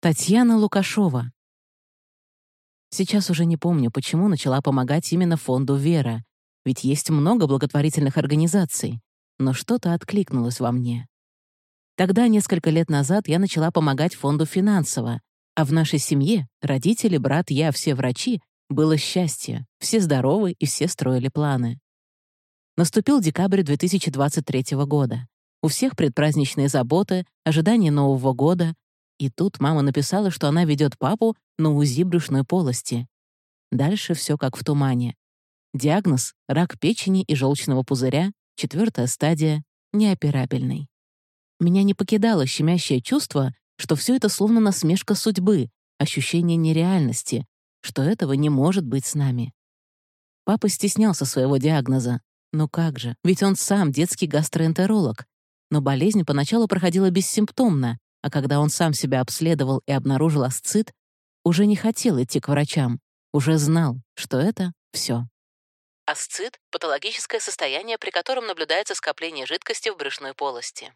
Татьяна Лукашова. Сейчас уже не помню, почему начала помогать именно фонду «Вера», ведь есть много благотворительных организаций, но что-то откликнулось во мне. Тогда, несколько лет назад, я начала помогать фонду финансово, а в нашей семье родители, брат, я, все врачи, было счастье, все здоровы и все строили планы. Наступил декабрь 2023 года. У всех предпраздничные заботы, ожидание Нового года. И тут мама написала, что она ведет папу на УЗИ брюшной полости. Дальше все как в тумане. Диагноз — рак печени и желчного пузыря, 4-я стадия, неоперабельный. Меня не покидало щемящее чувство, что все это словно насмешка судьбы, ощущение нереальности, что этого не может быть с нами. Папа стеснялся своего диагноза. Ну как же, ведь он сам детский гастроэнтеролог. Но болезнь поначалу проходила бессимптомно, а когда он сам себя обследовал и обнаружил асцит, уже не хотел идти к врачам, уже знал, что это все. Асцит — патологическое состояние, при котором наблюдается скопление жидкости в брюшной полости.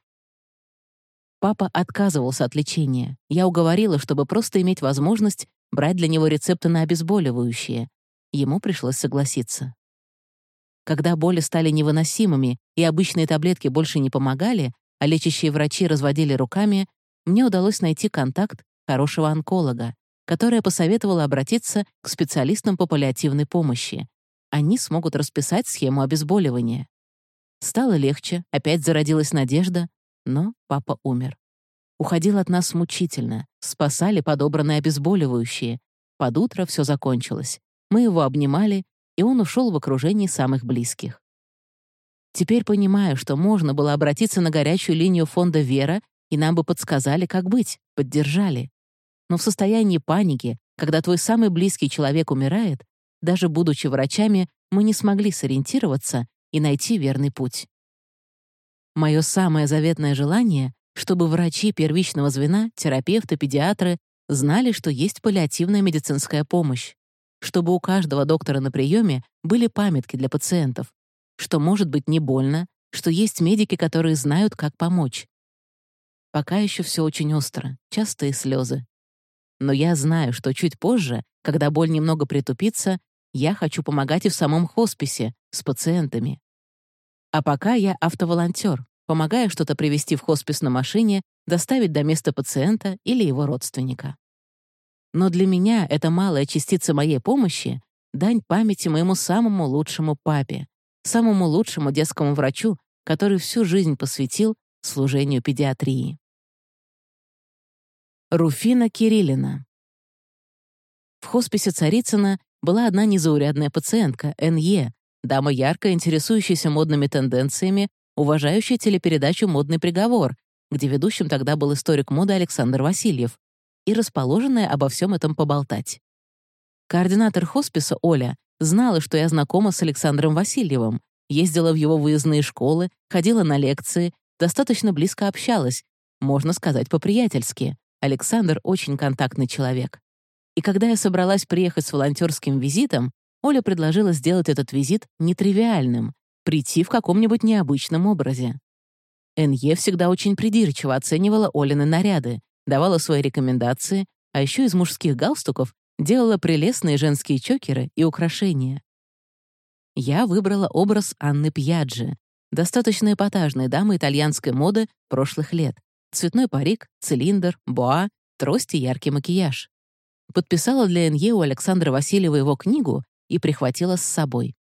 Папа отказывался от лечения. Я уговорила, чтобы просто иметь возможность брать для него рецепты на обезболивающие. Ему пришлось согласиться. Когда боли стали невыносимыми и обычные таблетки больше не помогали, а лечащие врачи разводили руками, мне удалось найти контакт хорошего онколога, которая посоветовала обратиться к специалистам по паллиативной помощи. Они смогут расписать схему обезболивания. Стало легче, опять зародилась надежда, но папа умер. Уходил от нас мучительно, спасали подобранные обезболивающие. Под утро все закончилось. Мы его обнимали, и он ушел в окружении самых близких. Теперь понимаю, что можно было обратиться на горячую линию фонда «Вера», и нам бы подсказали, как быть, поддержали. Но в состоянии паники, когда твой самый близкий человек умирает, даже будучи врачами, мы не смогли сориентироваться и найти верный путь. Мое самое заветное желание, чтобы врачи первичного звена, терапевты, педиатры знали, что есть паллиативная медицинская помощь, чтобы у каждого доктора на приеме были памятки для пациентов, что может быть не больно, что есть медики, которые знают, как помочь. Пока еще все очень остро, частые слезы. Но я знаю, что чуть позже, когда боль немного притупится, я хочу помогать и в самом хосписе, с пациентами. А пока я автоволонтер, помогаю что-то привезти в хоспис на машине, доставить до места пациента или его родственника. Но для меня эта малая частица моей помощи — дань памяти моему самому лучшему папе, самому лучшему детскому врачу, который всю жизнь посвятил служению педиатрии. Руфина Кириллина. В хосписе Царицына была одна незаурядная пациентка, Н.Е., дама ярко интересующаяся модными тенденциями, уважающая телепередачу «Модный приговор», где ведущим тогда был историк моды Александр Васильев, и расположенная обо всем этом поболтать. Координатор хосписа Оля знала, что я знакома с Александром Васильевым, ездила в его выездные школы, ходила на лекции, достаточно близко общалась, можно сказать, по-приятельски. Александр очень контактный человек. И когда я собралась приехать с волонтерским визитом, Оля предложила сделать этот визит нетривиальным, прийти в каком-нибудь необычном образе. Н.Е. всегда очень придирчиво оценивала Олины наряды, давала свои рекомендации, а еще из мужских галстуков делала прелестные женские чокеры и украшения. Я выбрала образ Анны Пьяджи, достаточно эпатажной дамы итальянской моды прошлых лет. Цветной парик, цилиндр, боа, трость и яркий макияж. Подписала для Н.Е. у Александра Васильева его книгу и прихватила с собой.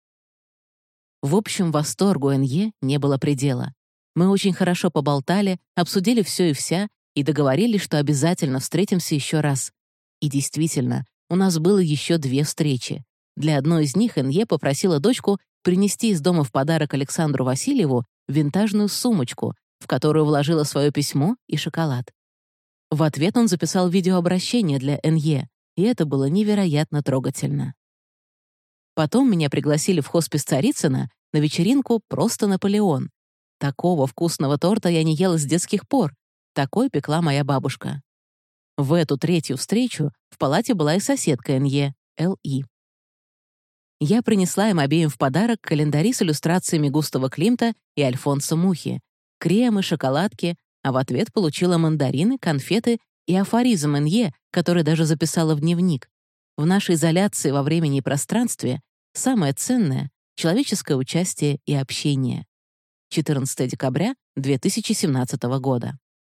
В общем, восторгу Н.Е. не было предела. Мы очень хорошо поболтали, обсудили все и вся и договорились, что обязательно встретимся еще раз. И действительно, у нас было еще 2 встречи. Для одной из них Н.Е. попросила дочку принести из дома в подарок Александру Васильеву винтажную сумочку, в которую вложила свое письмо и шоколад. В ответ он записал видеообращение для Н.Е., и это было невероятно трогательно. Потом меня пригласили в хоспис Царицына на вечеринку «Просто Наполеон». Такого вкусного торта я не ела с детских пор. Такой пекла моя бабушка. В эту 3-ю встречу в палате была и соседка Н.Е., Л.И. Я принесла им обеим в подарок календари с иллюстрациями Густава Климта и Альфонса Мухи, кремы, шоколадки, а в ответ получила мандарины, конфеты и афоризм Н.Е., который даже записала в дневник. В нашей изоляции во времени и пространстве самое ценное — человеческое участие и общение. 14 декабря 2017 года.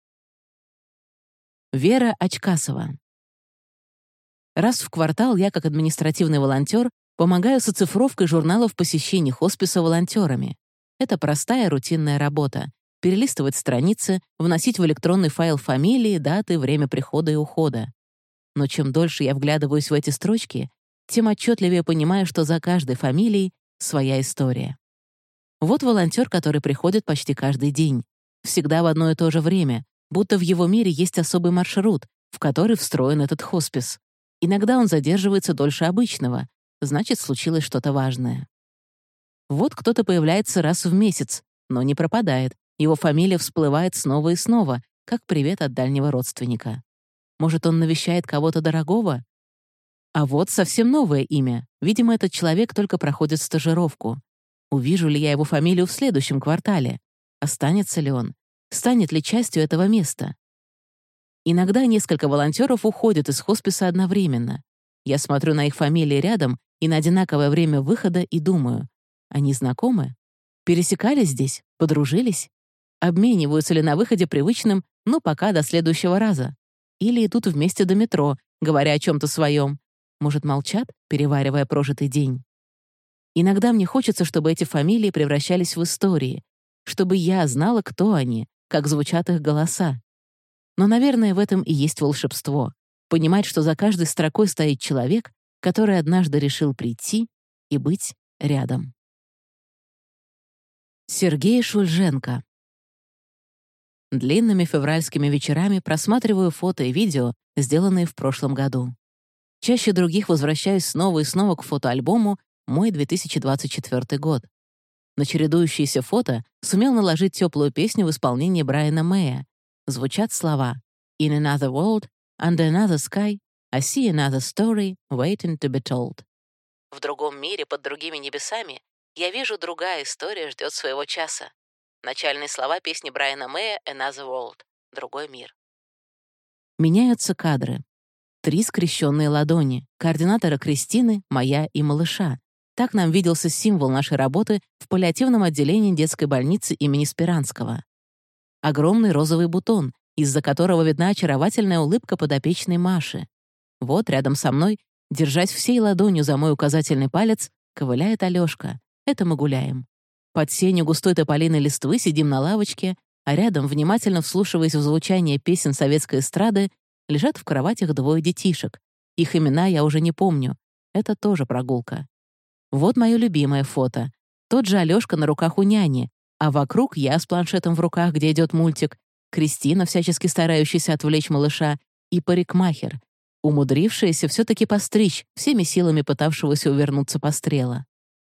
Вера Очкасова. Раз в квартал я, как административный волонтер, помогаю с оцифровкой журналов посещений хосписа волонтерами. Это простая рутинная работа. Перелистывать страницы, вносить в электронный файл фамилии, даты, время прихода и ухода. Но чем дольше я вглядываюсь в эти строчки, тем отчетливее понимаю, что за каждой фамилией своя история. Вот волонтер, который приходит почти каждый день. Всегда в одно и то же время, будто в его мире есть особый маршрут, в который встроен этот хоспис. Иногда он задерживается дольше обычного, значит, случилось что-то важное. Вот кто-то появляется раз в месяц, но не пропадает. Его фамилия всплывает снова и снова, как привет от дальнего родственника. Может, он навещает кого-то дорогого? А вот совсем новое имя. Видимо, этот человек только проходит стажировку. Увижу ли я его фамилию в следующем квартале? Останется ли он? Станет ли частью этого места? Иногда несколько волонтеров уходят из хосписа одновременно. Я смотрю на их фамилии рядом и на одинаковое время выхода и думаю, они знакомы? Пересекались здесь? Подружились? Обмениваются ли на выходе привычным «ну пока, до следующего раза»? Или идут вместе до метро, говоря о чем-то своем? Может, молчат, переваривая прожитый день? Иногда мне хочется, чтобы эти фамилии превращались в истории, чтобы я знала, кто они, как звучат их голоса. Но, наверное, в этом и есть волшебство — понимать, что за каждой строкой стоит человек, который однажды решил прийти и быть рядом. Сергей Шульженко. Длинными февральскими вечерами просматриваю фото и видео, сделанные в прошлом году. Чаще других возвращаюсь снова и снова к фотоальбому «Мой 2024 год». На чередующиеся фото сумел наложить теплую песню в исполнении Брайана Мэя. Звучат слова «In another world, under another sky, I see another story waiting to be told». В другом мире, под другими небесами, я вижу, другая история ждет своего часа. Начальные слова песни Брайана Мэя «Another world» — «Другой мир». Меняются кадры. 3 скрещенные ладони, координатора Кристины, моя и малыша. Так нам виделся символ нашей работы в паллиативном отделении детской больницы имени Спиранского. Огромный розовый бутон, из-за которого видна очаровательная улыбка подопечной Маши. Вот рядом со мной, держась всей ладонью за мой указательный палец, ковыляет Алёшка. Это мы гуляем. Под сенью густой тополиной листвы сидим на лавочке, а рядом, внимательно вслушиваясь в звучание песен советской эстрады, лежат в кроватях 2 детишек. Их имена я уже не помню. Это тоже прогулка. Вот мое любимое фото. Тот же Алёшка на руках у няни, а вокруг я с планшетом в руках, где идет мультик, Кристина, всячески старающаяся отвлечь малыша, и парикмахер, умудрившаяся все-таки постричь, всеми силами пытавшегося увернуться пострела.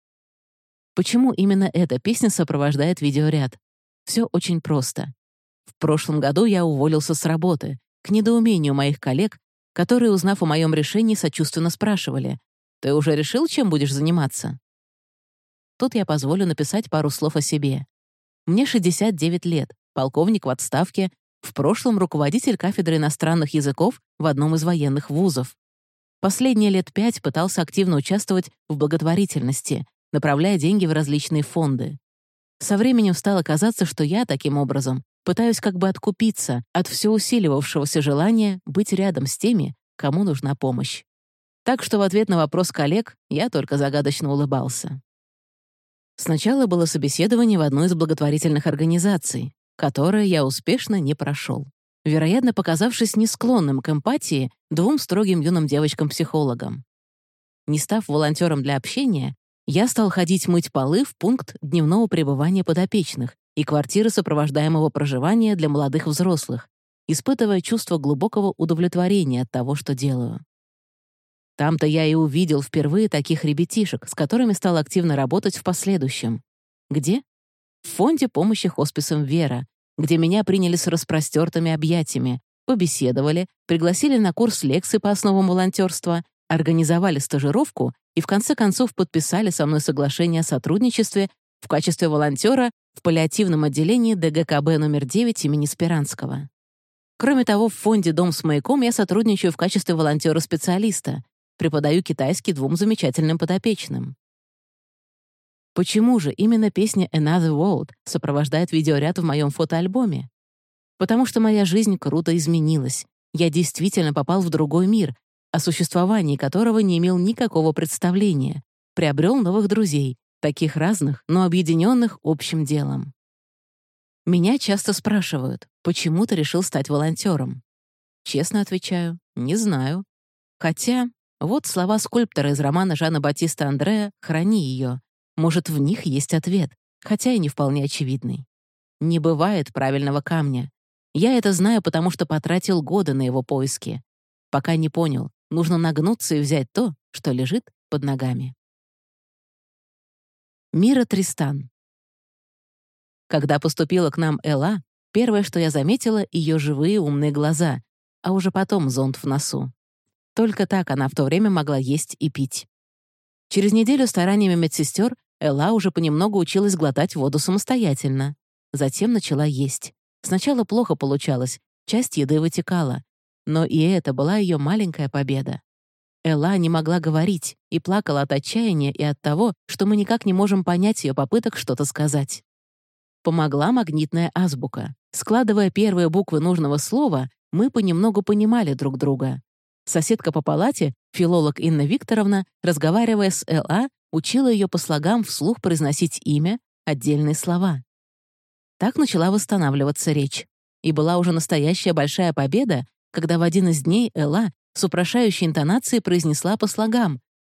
Почему именно эта песня сопровождает видеоряд? Все очень просто. В прошлом году я уволился с работы, к недоумению моих коллег, которые, узнав о моем решении, сочувственно спрашивали: «Ты уже решил, чем будешь заниматься?» Тут я позволю написать пару слов о себе. Мне 69 лет, полковник в отставке, в прошлом руководитель кафедры иностранных языков в одном из военных вузов. Последние лет 5 пытался активно участвовать в благотворительности, направляя деньги в различные фонды. Со временем стало казаться, что я, таким образом, пытаюсь как бы откупиться от все усиливавшегося желания быть рядом с теми, кому нужна помощь. Так что в ответ на вопрос коллег я только загадочно улыбался. Сначала было собеседование в одной из благотворительных организаций, которое я успешно не прошел, вероятно, показавшись не склонным к эмпатии 2 строгим юным девочкам-психологам. Не став волонтером для общения, я стал ходить мыть полы в пункт дневного пребывания подопечных и квартиры сопровождаемого проживания для молодых взрослых, испытывая чувство глубокого удовлетворения от того, что делаю. Там-то я и увидел впервые таких ребятишек, с которыми стал активно работать в последующем. Где? В фонде помощи хосписам «Вера», где меня приняли с распростертыми объятиями, побеседовали, пригласили на курс лекций по основам волонтерства, организовали стажировку и в конце концов подписали со мной соглашение о сотрудничестве в качестве волонтера в паллиативном отделении ДГКБ номер 9 имени Спиранского. Кроме того, в фонде «Дом с маяком» я сотрудничаю в качестве волонтера-специалиста, преподаю китайский 2 замечательным подопечным. Почему же именно песня «Another World» сопровождает видеоряд в моем фотоальбоме? Потому что моя жизнь круто изменилась. Я действительно попал в другой мир, о существовании которого не имел никакого представления, приобрел новых друзей, таких разных, но объединенных общим делом. Меня часто спрашивают, почему ты решил стать волонтером? Честно отвечаю, не знаю. Хотя, вот слова скульптора из романа Жана Батиста Андреа «Храни ее». Может, в них есть ответ, хотя и не вполне очевидный. Не бывает правильного камня. Я это знаю, потому что потратил годы на его поиски. Пока не понял, нужно нагнуться и взять то, что лежит под ногами. Мира Тристан. Когда поступила к нам Элла, первое, что я заметила, ее живые умные глаза, а уже потом зонд в носу. Только так она в то время могла есть и пить. Через неделю стараниями медсестер Элла уже понемногу училась глотать воду самостоятельно. Затем начала есть. Сначала плохо получалось, часть еды вытекала. Но и это была ее маленькая победа. Элла не могла говорить и плакала от отчаяния и от того, что мы никак не можем понять ее попыток что-то сказать. Помогла магнитная азбука. Складывая первые буквы нужного слова, мы понемногу понимали друг друга. Соседка по палате, филолог Инна Викторовна, разговаривая с Элла, учила ее по слогам вслух произносить имя, отдельные слова. Так начала восстанавливаться речь. И была уже настоящая большая победа, когда в один из дней Элла с упрошающей интонацией произнесла по слогам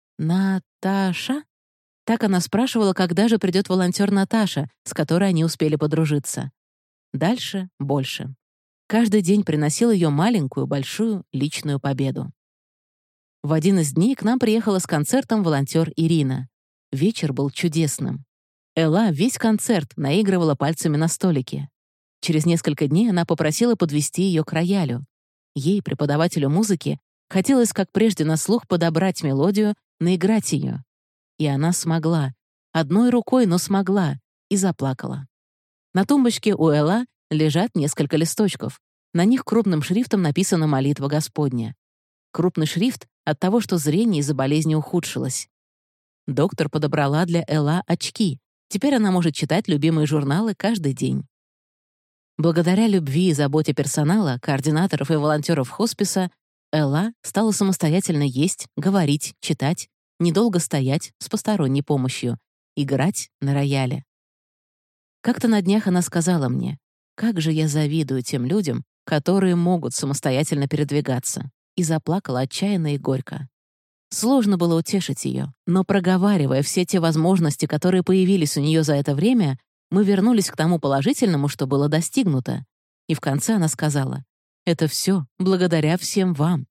«Наташа?». Так она спрашивала, когда же придет волонтер Наташа, с которой они успели подружиться. Дальше — больше. Каждый день приносил ее маленькую, большую личную победу. В один из дней к нам приехала с концертом волонтер Ирина. Вечер был чудесным. Элла весь концерт наигрывала пальцами на столике. Через несколько дней она попросила подвести ее к роялю. Ей, преподавателю музыки, хотелось, как прежде на слух, подобрать мелодию, наиграть ее. И она смогла. Одной рукой, но смогла. И заплакала. На тумбочке у Элла лежат несколько листочков. На них крупным шрифтом написана молитва Господня. Крупный шрифт от того, что зрение из-за болезни ухудшилось. Доктор подобрала для Элла очки. Теперь она может читать любимые журналы каждый день. Благодаря любви и заботе персонала, координаторов и волонтеров хосписа, Элла стала самостоятельно есть, говорить, читать, недолго стоять с посторонней помощью, играть на рояле. Как-то на днях она сказала мне, как же я завидую тем людям, которые могут самостоятельно передвигаться, и заплакала отчаянно и горько. Сложно было утешить ее, но проговаривая все те возможности, которые появились у нее за это время, мы вернулись к тому положительному, что было достигнуто. И в конце она сказала, «Это все благодаря всем вам».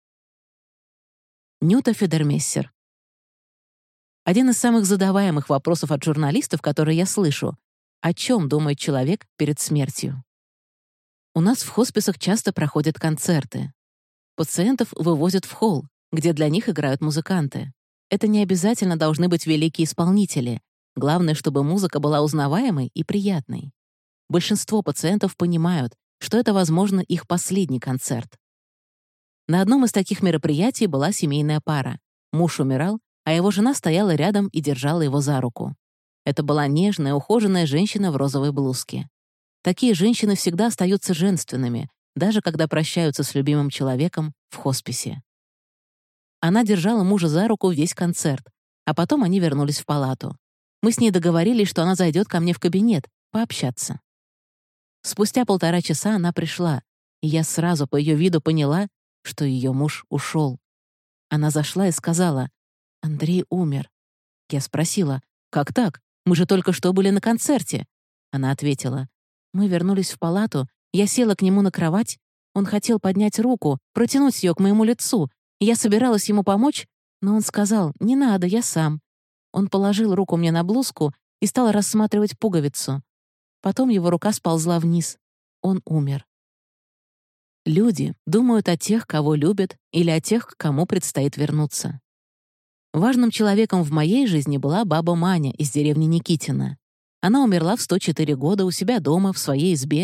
Нюта Федермессер. Один из самых задаваемых вопросов от журналистов, которые я слышу, о чем думает человек перед смертью? У нас в хосписах часто проходят концерты. Пациентов вывозят в холл, где для них играют музыканты. Это не обязательно должны быть великие исполнители. Главное, чтобы музыка была узнаваемой и приятной. Большинство пациентов понимают, что это, возможно, их последний концерт. На одном из таких мероприятий была семейная пара. Муж умирал, а его жена стояла рядом и держала его за руку. Это была нежная, ухоженная женщина в розовой блузке. Такие женщины всегда остаются женственными, даже когда прощаются с любимым человеком в хосписе. Она держала мужа за руку весь концерт, а потом они вернулись в палату. Мы с ней договорились, что она зайдет ко мне в кабинет, пообщаться. Спустя 1,5 часа она пришла, и я сразу по ее виду поняла, что ее муж ушел. Она зашла и сказала, «Андрей умер». Я спросила, «Как так? Мы же только что были на концерте». Она ответила, «Мы вернулись в палату, я села к нему на кровать, он хотел поднять руку, протянуть ее к моему лицу, и я собиралась ему помочь, но он сказал, «Не надо, я сам». Он положил руку мне на блузку и стал рассматривать пуговицу. Потом его рука сползла вниз. Он умер. Люди думают о тех, кого любят, или о тех, к кому предстоит вернуться. Важным человеком в моей жизни была баба Маня из деревни Никитина. Она умерла в 104 года у себя дома, в своей избе,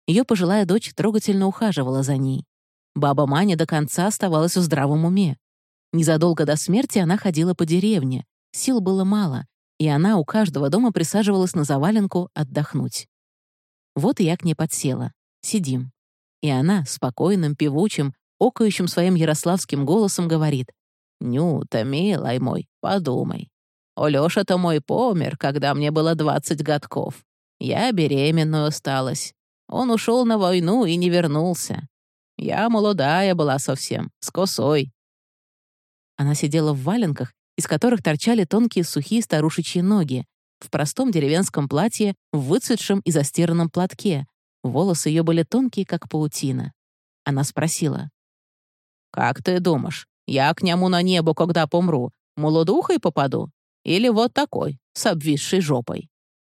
Ее пожилая дочь трогательно ухаживала за ней. Баба Маня до конца оставалась в здравом уме. Незадолго до смерти она ходила по деревне, сил было мало, и она у каждого дома присаживалась на заваленку отдохнуть. Вот я к ней подсела. Сидим. И она спокойным, певучим, окающим своим ярославским голосом говорит: «Нюта, милай мой, подумай. Олёша-то мой помер, когда мне было 20 годков. Я беременную осталась. Он ушел на войну и не вернулся. Я молодая была совсем, с косой». Она сидела в валенках, из которых торчали тонкие сухие старушечьи ноги, в простом деревенском платье, в выцветшем и застиранном платке. Волосы ее были тонкие, как паутина. Она спросила: «Как ты думаешь, я к нему на небо, когда помру, молодухой попаду? Или вот такой, с обвисшей жопой?»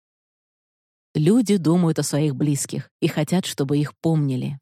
Люди думают о своих близких и хотят, чтобы их помнили.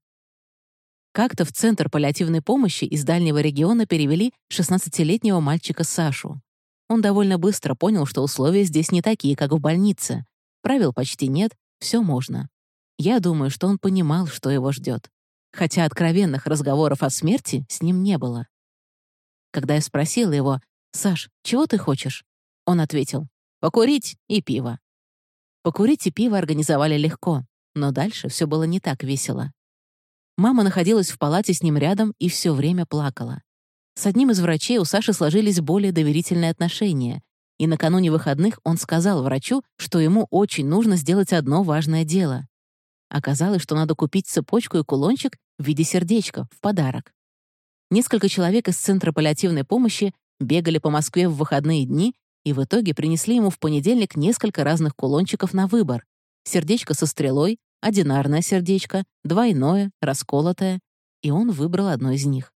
Как-то в Центр паллиативной помощи из дальнего региона перевели 16-летнего мальчика Сашу. Он довольно быстро понял, что условия здесь не такие, как в больнице. Правил почти нет, все можно. Я думаю, что он понимал, что его ждет. Хотя откровенных разговоров о смерти с ним не было. Когда я спросила его: «Саш, чего ты хочешь?» Он ответил: «Покурить и пиво». Покурить и пиво организовали легко, но дальше все было не так весело. Мама находилась в палате с ним рядом и все время плакала. С одним из врачей у Саши сложились более доверительные отношения, и накануне выходных он сказал врачу, что ему очень нужно сделать одно важное дело. Оказалось, что надо купить цепочку и кулончик в виде сердечка в подарок. Несколько человек из Центра паллиативной помощи бегали по Москве в выходные дни и в итоге принесли ему в понедельник несколько разных кулончиков на выбор. Сердечко со стрелой, одинарное сердечко, двойное, расколотое, и он выбрал одно из них.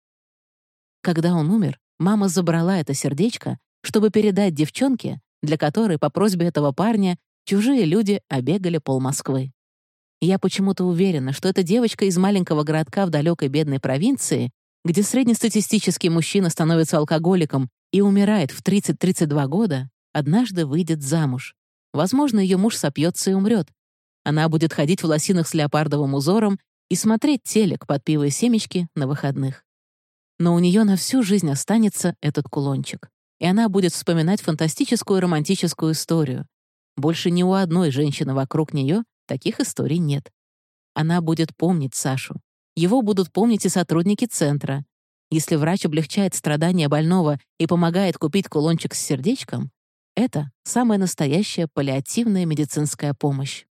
Когда он умер, мама забрала это сердечко, чтобы передать девчонке, для которой по просьбе этого парня чужие люди обегали пол-Москвы. Я почему-то уверена, что эта девочка из маленького городка в далекой бедной провинции, где среднестатистический мужчина становится алкоголиком и умирает в 30-32 года, однажды выйдет замуж. Возможно, ее муж сопьется и умрет. Она будет ходить в лосинах с леопардовым узором и смотреть телек под пиво и семечки на выходных. Но у нее на всю жизнь останется этот кулончик, и она будет вспоминать фантастическую романтическую историю. Больше ни у одной женщины вокруг нее таких историй нет. Она будет помнить Сашу. Его будут помнить и сотрудники центра. Если врач облегчает страдания больного и помогает купить кулончик с сердечком, это самая настоящая паллиативная медицинская помощь.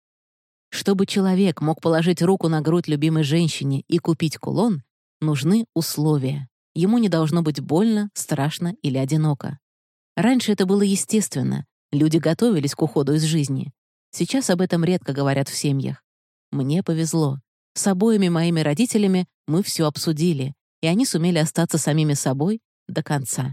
Чтобы человек мог положить руку на грудь любимой женщине и купить кулон, нужны условия. Ему не должно быть больно, страшно или одиноко. Раньше это было естественно. Люди готовились к уходу из жизни. Сейчас об этом редко говорят в семьях. Мне повезло. С обоими моими родителями мы все обсудили, и они сумели остаться самими собой до конца.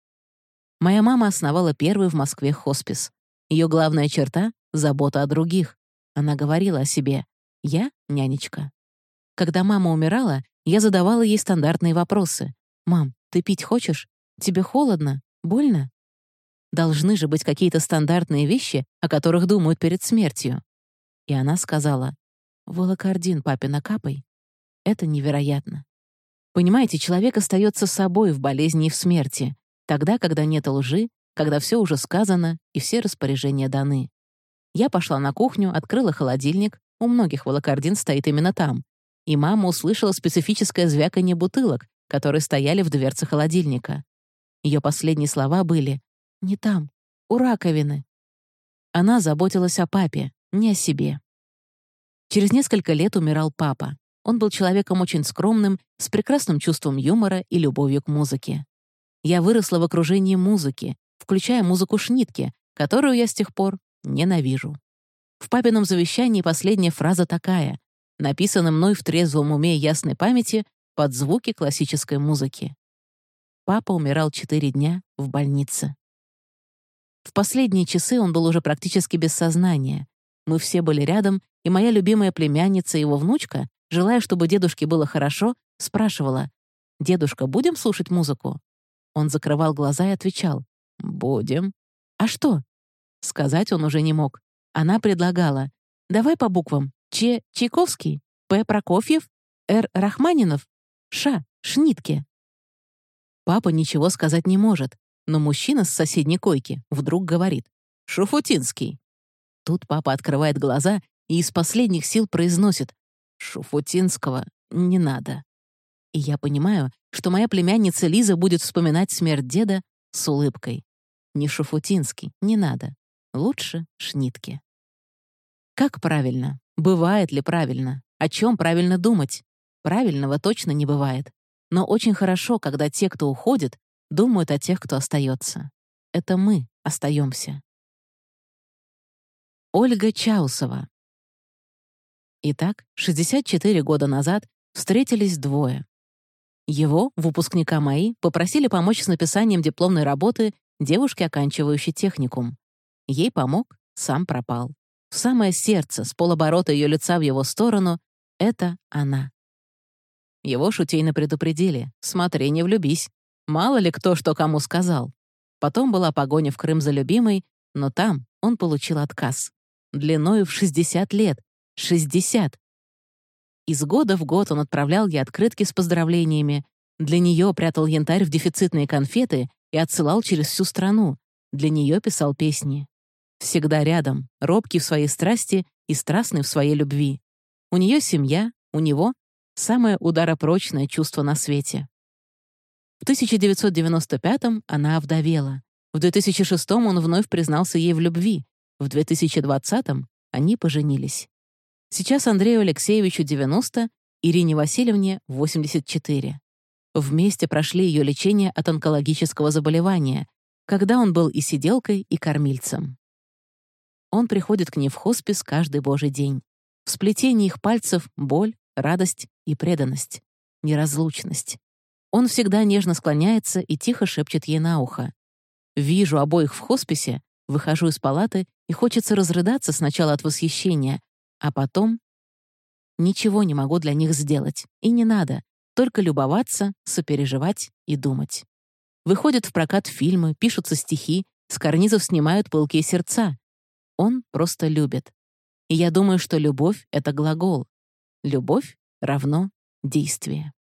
Моя мама основала первый в Москве хоспис. Ее главная черта — забота о других. Она говорила о себе: «Я — нянечка». Когда мама умирала, я задавала ей стандартные вопросы. «Мам, ты пить хочешь? Тебе холодно? Больно?» Должны же быть какие-то стандартные вещи, о которых думают перед смертью. И она сказала: «Волокордин папе накапай». Это невероятно. Понимаете, человек остается собой в болезни и в смерти, тогда, когда нет лжи, когда все уже сказано и все распоряжения даны. Я пошла на кухню, открыла холодильник, у многих волокордин стоит именно там, и мама услышала специфическое звяканье бутылок, которые стояли в дверце холодильника. Ее последние слова были: «Не там, у раковины». Она заботилась о папе, не о себе. Через несколько лет умирал папа. Он был человеком очень скромным, с прекрасным чувством юмора и любовью к музыке. Я выросла в окружении музыки, включая музыку Шнитке, которую я с тех пор ненавижу. В папином завещании последняя фраза такая, написана мной в трезвом уме и ясной памяти под звуки классической музыки. Папа умирал 4 дня в больнице. В последние часы он был уже практически без сознания. Мы все были рядом, и моя любимая племянница и его внучка, желая, чтобы дедушке было хорошо, спрашивала: «Дедушка, будем слушать музыку?» Он закрывал глаза и отвечал: «Будем». «А что?» Сказать он уже не мог. Она предлагала: «Давай по буквам. Чайковский?» П. Прокофьев? Р. Рахманинов? Ш. Шнитке. Папа ничего сказать не может, но мужчина с соседней койки вдруг говорит: «Шуфутинский». Тут папа открывает глаза и из последних сил произносит: «Шуфутинского не надо». И я понимаю, что моя племянница Лиза будет вспоминать смерть деда с улыбкой. Не Шуфутинский, не надо. Лучше Шнитке. Как правильно? Бывает ли правильно? О чем правильно думать? Правильного точно не бывает. Но очень хорошо, когда те, кто уходит, думают о тех, кто остается. Это мы остаемся. Ольга Чаусова. Итак, 64 года назад встретились двое. Его, выпускника МАИ, попросили помочь с написанием дипломной работы девушки, оканчивающей техникум. Ей помог, сам пропал. В самое сердце, с полоборота ее лица в его сторону — это она. Его шутейно предупредили: «Смотри, не влюбись. Мало ли кто что кому сказал». Потом была погоня в Крым за любимой, но там он получил отказ. Длиною в 60 лет. 60! Из года в год он отправлял ей открытки с поздравлениями. Для нее прятал янтарь в дефицитные конфеты и отсылал через всю страну. Для нее писал песни. Всегда рядом, робкий в своей страсти и страстный в своей любви. У нее семья, у него самое ударопрочное чувство на свете. В 1995-м она овдовела. В 2006-м он вновь признался ей в любви. В 2020-м они поженились. Сейчас Андрею Алексеевичу 90, Ирине Васильевне 84. Вместе прошли ее лечение от онкологического заболевания, когда он был и сиделкой, и кормильцем. Он приходит к ней в хоспис каждый божий день. В сплетении их пальцев боль, радость и преданность, неразлучность. Он всегда нежно склоняется и тихо шепчет ей на ухо. Вижу обоих в хосписе, выхожу из палаты, и хочется разрыдаться сначала от восхищения, а потом ничего не могу для них сделать, и не надо, только любоваться, сопереживать и думать. Выходят в прокат фильмы, пишутся стихи, с карнизов снимают пылкие сердца. Он просто любит. И я думаю, что любовь — это глагол. Любовь равно действие.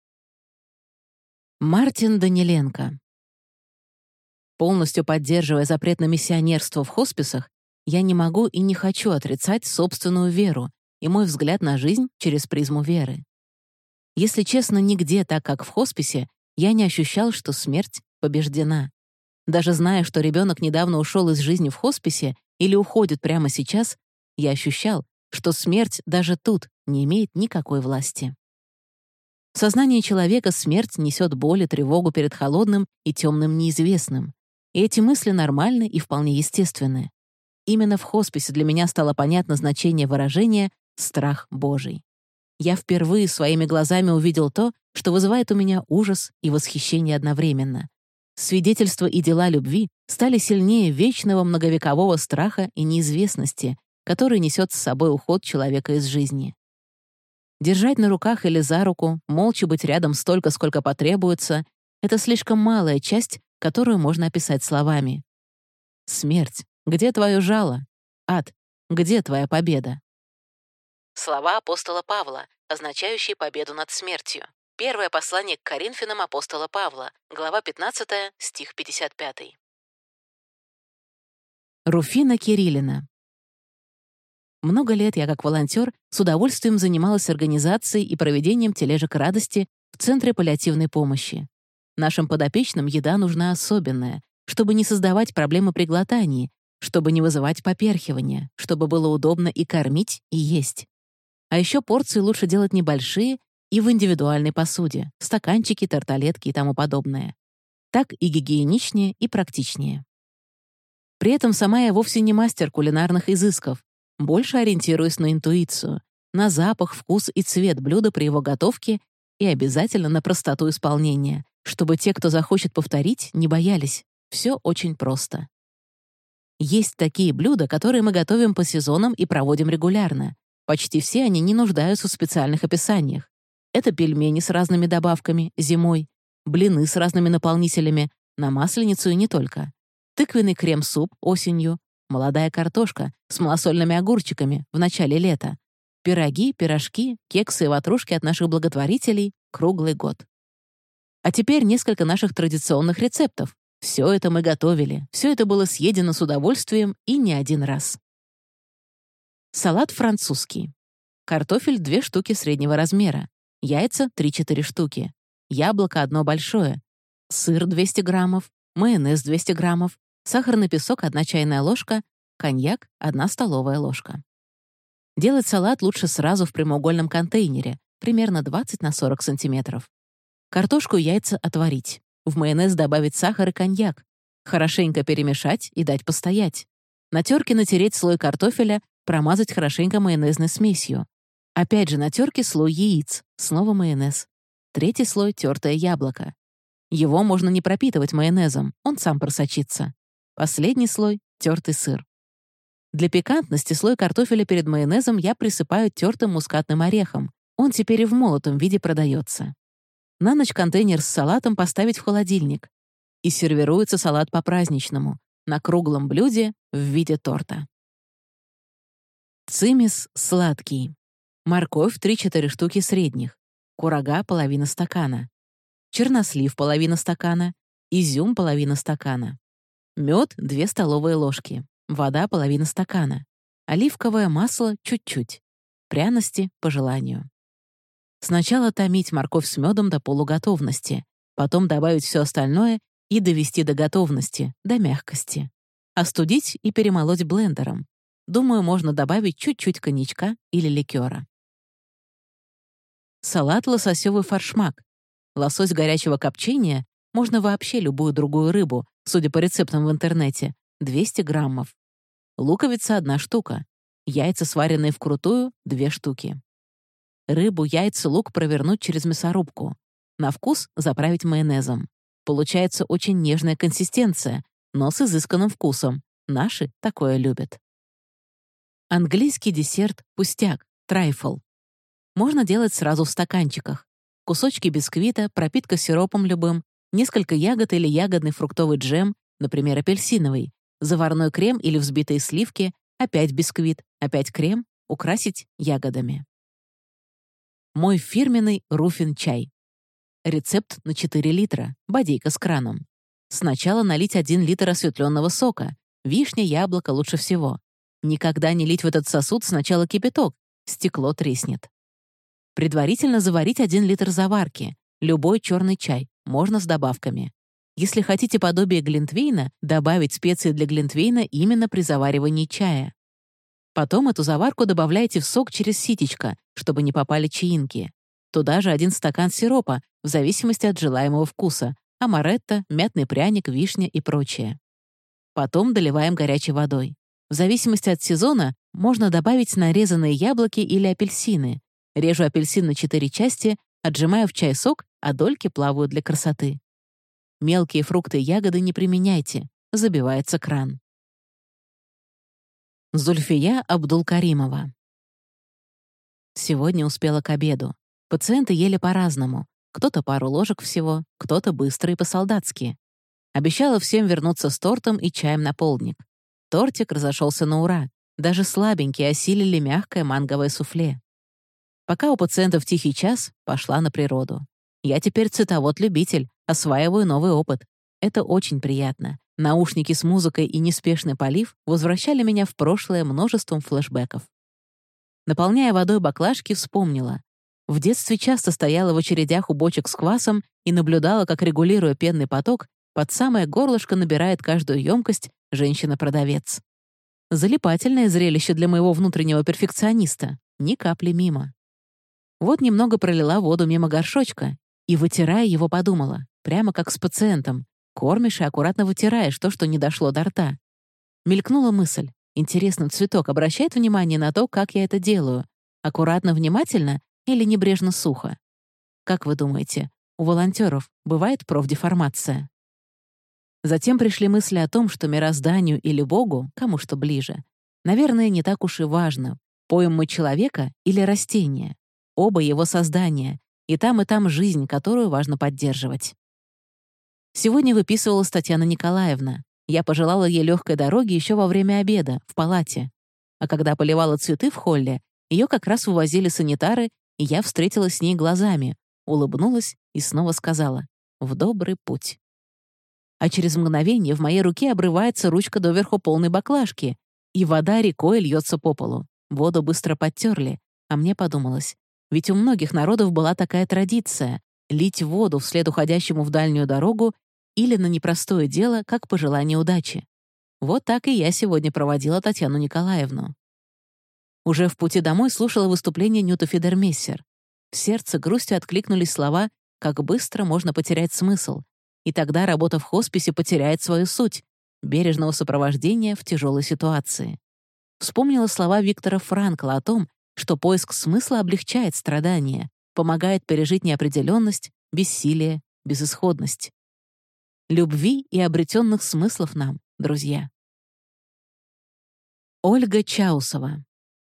Мартин Даниленко. Полностью поддерживая запрет на миссионерство в хосписах, я не могу и не хочу отрицать собственную веру и мой взгляд на жизнь через призму веры. Если честно, нигде, так как в хосписе, я не ощущал, что смерть побеждена. Даже зная, что ребенок недавно ушел из жизни в хосписе или уходит прямо сейчас, я ощущал, что смерть даже тут не имеет никакой власти. В сознании человека смерть несет боль и тревогу перед холодным и темным неизвестным. И эти мысли нормальны и вполне естественны. Именно в хосписе для меня стало понятно значение выражения «страх Божий». Я впервые своими глазами увидел то, что вызывает у меня ужас и восхищение одновременно. Свидетельства и дела любви стали сильнее вечного многовекового страха и неизвестности, который несет с собой уход человека из жизни. Держать на руках или за руку, молча быть рядом столько, сколько потребуется — это слишком малая часть, которую можно описать словами. Смерть, где твое жало? Ад, где твоя победа? Слова апостола Павла, означающие победу над смертью. Первое послание к Коринфянам апостола Павла, глава 15, стих 55. Руфина Кириллина. Много лет я, как волонтер, с удовольствием занималась организацией и проведением тележек радости в Центре паллиативной помощи. Нашим подопечным еда нужна особенная, чтобы не создавать проблемы при глотании, чтобы не вызывать поперхивания, чтобы было удобно и кормить, и есть. А еще порции лучше делать небольшие и в индивидуальной посуде, стаканчики, тарталетки и тому подобное. Так и гигиеничнее, и практичнее. При этом сама я вовсе не мастер кулинарных изысков, больше ориентируюсь на интуицию, на запах, вкус и цвет блюда при его готовке и обязательно на простоту исполнения, чтобы те, кто захочет повторить, не боялись. Все очень просто. Есть такие блюда, которые мы готовим по сезонам и проводим регулярно. Почти все они не нуждаются в специальных описаниях. Это пельмени с разными добавками зимой, блины с разными наполнителями на Масленицу и не только, тыквенный крем-суп осенью, молодая картошка с малосольными огурчиками в начале лета, Пироги, пирожки, кексы и ватрушки от наших благотворителей круглый год. А теперь несколько наших традиционных рецептов. Все это мы готовили, все это было съедено с удовольствием и не один раз. Салат французский. Картофель 2 штуки среднего размера, яйца 3-4 штуки, яблоко 1 большое, сыр 200 граммов, майонез 200 граммов, сахарный песок 1 чайная ложка, коньяк 1 столовая ложка. Делать салат лучше сразу в прямоугольном контейнере, примерно 20 на 40 сантиметров. Картошку и яйца отварить. В майонез добавить сахар и коньяк. Хорошенько перемешать и дать постоять. На терке натереть слой картофеля, промазать хорошенько майонезной смесью. Опять же на терке слой яиц, снова майонез. 3-й слой — тертое яблоко. Его можно не пропитывать майонезом, он сам просочится. Последний слой — тертый сыр. Для пикантности слой картофеля перед майонезом я присыпаю тертым мускатным орехом. Он теперь и в молотом виде продается. На ночь контейнер с салатом поставить в холодильник. И сервируется салат по-праздничному, на круглом блюде в виде торта. Цимис сладкий. Морковь 3-4 штуки средних. Курага — половина стакана. Чернослив — половина стакана. Изюм — половина стакана. Мед — 2 столовые ложки. Вода — половина стакана. Оливковое масло — чуть-чуть. Пряности — по желанию. Сначала томить морковь с медом до полуготовности, потом добавить все остальное и довести до готовности, до мягкости. Остудить и перемолоть блендером. Думаю, можно добавить чуть-чуть коньячка или ликера. Салат лососевый форшмак. Лосось горячего копчения, можно вообще любую другую рыбу, судя по рецептам в интернете, 200 граммов. Луковица — 1 штука. Яйца, сваренные вкрутую — 2 штуки. Рыбу, яйца, лук провернуть через мясорубку. На вкус заправить майонезом. Получается очень нежная консистенция, но с изысканным вкусом. Наши такое любят. Английский десерт «Пустяк» — трайфл. Можно делать сразу в стаканчиках. Кусочки бисквита, пропитка сиропом любым, несколько ягод или ягодный фруктовый джем, например, апельсиновый, заварной крем или взбитые сливки, опять бисквит, опять крем, украсить ягодами. Мой фирменный руфин-чай. Рецепт на 4 литра, бодейка с краном. Сначала налить 1 литр осветленного сока. Вишня, яблоко лучше всего. Никогда не лить в этот сосуд сначала кипяток, стекло треснет. Предварительно заварить 1 литр заварки. Любой черный чай, можно с добавками. Если хотите подобие глинтвейна, добавить специи для глинтвейна именно при заваривании чая. Потом эту заварку добавляйте в сок через ситечко, чтобы не попали чаинки. Туда же 1 стакан сиропа, в зависимости от желаемого вкуса, амаретто, мятный пряник, вишня и прочее. Потом доливаем горячей водой. В зависимости от сезона можно добавить нарезанные яблоки или апельсины. Режу апельсин на 4 части, отжимаю в чай сок, а дольки плавают для красоты. Мелкие фрукты и ягоды не применяйте, забивается кран. Зульфия Абдулкаримова. Сегодня успела к обеду. Пациенты ели по-разному. Кто-то пару ложек всего, кто-то быстро и по-солдатски. Обещала всем вернуться с тортом и чаем на полдник. Тортик разошелся на ура. Даже слабенькие осилили мягкое манговое суфле. Пока у пациентов тихий час, пошла на природу. Я теперь цитовод-любитель, осваиваю новый опыт. Это очень приятно. Наушники с музыкой и неспешный полив возвращали меня в прошлое множеством флешбеков. Наполняя водой баклажки, вспомнила. В детстве часто стояла в очередях у бочек с квасом и наблюдала, как, регулируя пенный поток, под самое горлышко набирает каждую емкость женщина-продавец. Залипательное зрелище для моего внутреннего перфекциониста. Ни капли мимо. Вот немного пролила воду мимо горшочка и, вытирая его, подумала, прямо как с пациентом, кормишь и аккуратно вытираешь то, что не дошло до рта. Мелькнула мысль. Интересно, цветок обращает внимание на то, как я это делаю? Аккуратно, внимательно или небрежно сухо? Как вы думаете, у волонтеров бывает профдеформация? Затем пришли мысли о том, что мирозданию или Богу, кому что ближе, наверное, не так уж и важно, поем мы человека или растения. Оба его создания, и там жизнь, которую важно поддерживать. Сегодня выписывалась Татьяна Николаевна. Я пожелала ей легкой дороги еще во время обеда, в палате. А когда поливала цветы в холле, Ее как раз вывозили санитары, и я встретилась с ней глазами, улыбнулась и снова сказала «В добрый путь». А через мгновение в моей руке обрывается ручка доверху полной баклажки, и вода рекой льется по полу. Воду быстро подтерли, а мне подумалось, ведь у многих народов была такая традиция — лить воду вслед уходящему в дальнюю дорогу или на непростое дело, как пожелание удачи. Вот так и я сегодня проводила Татьяну Николаевну. Уже в пути домой слушала выступление Нюта Федермессер. В сердце грустью откликнулись слова «как быстро можно потерять смысл», и тогда работа в хосписе потеряет свою суть — бережного сопровождения в тяжелой ситуации. Вспомнила слова Виктора Франкла о том, что поиск смысла облегчает страдания, помогает пережить неопределенность, бессилие, безысходность. Любви и обретенных смыслов нам, друзья. Ольга Чаусова.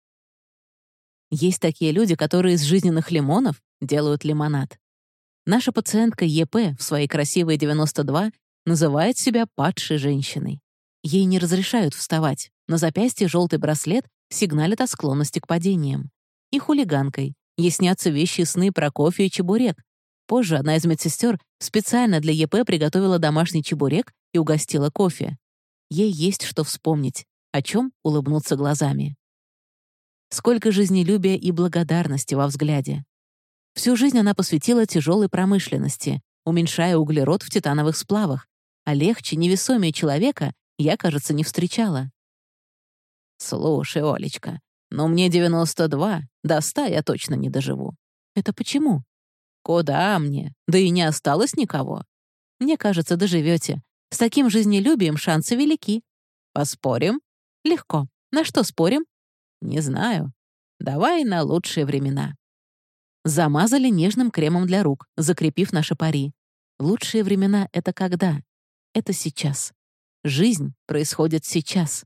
Есть такие люди, которые из жизненных лимонов делают лимонад. Наша пациентка ЕП в свои красивые 92 называет себя падшей женщиной. Ей не разрешают вставать. На запястье желтый браслет сигналит о склонности к падениям. И хулиганкой. Ей снятся вещи и сны про кофе и чебурек. Позже одна из медсестер специально для ЕП приготовила домашний чебурек и угостила кофе. Ей есть что вспомнить, о чем улыбнуться глазами. Сколько жизнелюбия и благодарности во взгляде. Всю жизнь она посвятила тяжелой промышленности, уменьшая углерод в титановых сплавах, а легче, невесомее человека я, кажется, не встречала. «Слушай, Олечка, но мне 92, до 100 я точно не доживу». «Это почему?» «Куда мне? Да и не осталось никого». «Мне кажется, доживете. С таким жизнелюбием шансы велики». «Поспорим?» «Легко. На что спорим?» «Не знаю. Давай на лучшие времена». Замазали нежным кремом для рук, закрепив наши пари. Лучшие времена — это когда? Это сейчас. Жизнь происходит сейчас.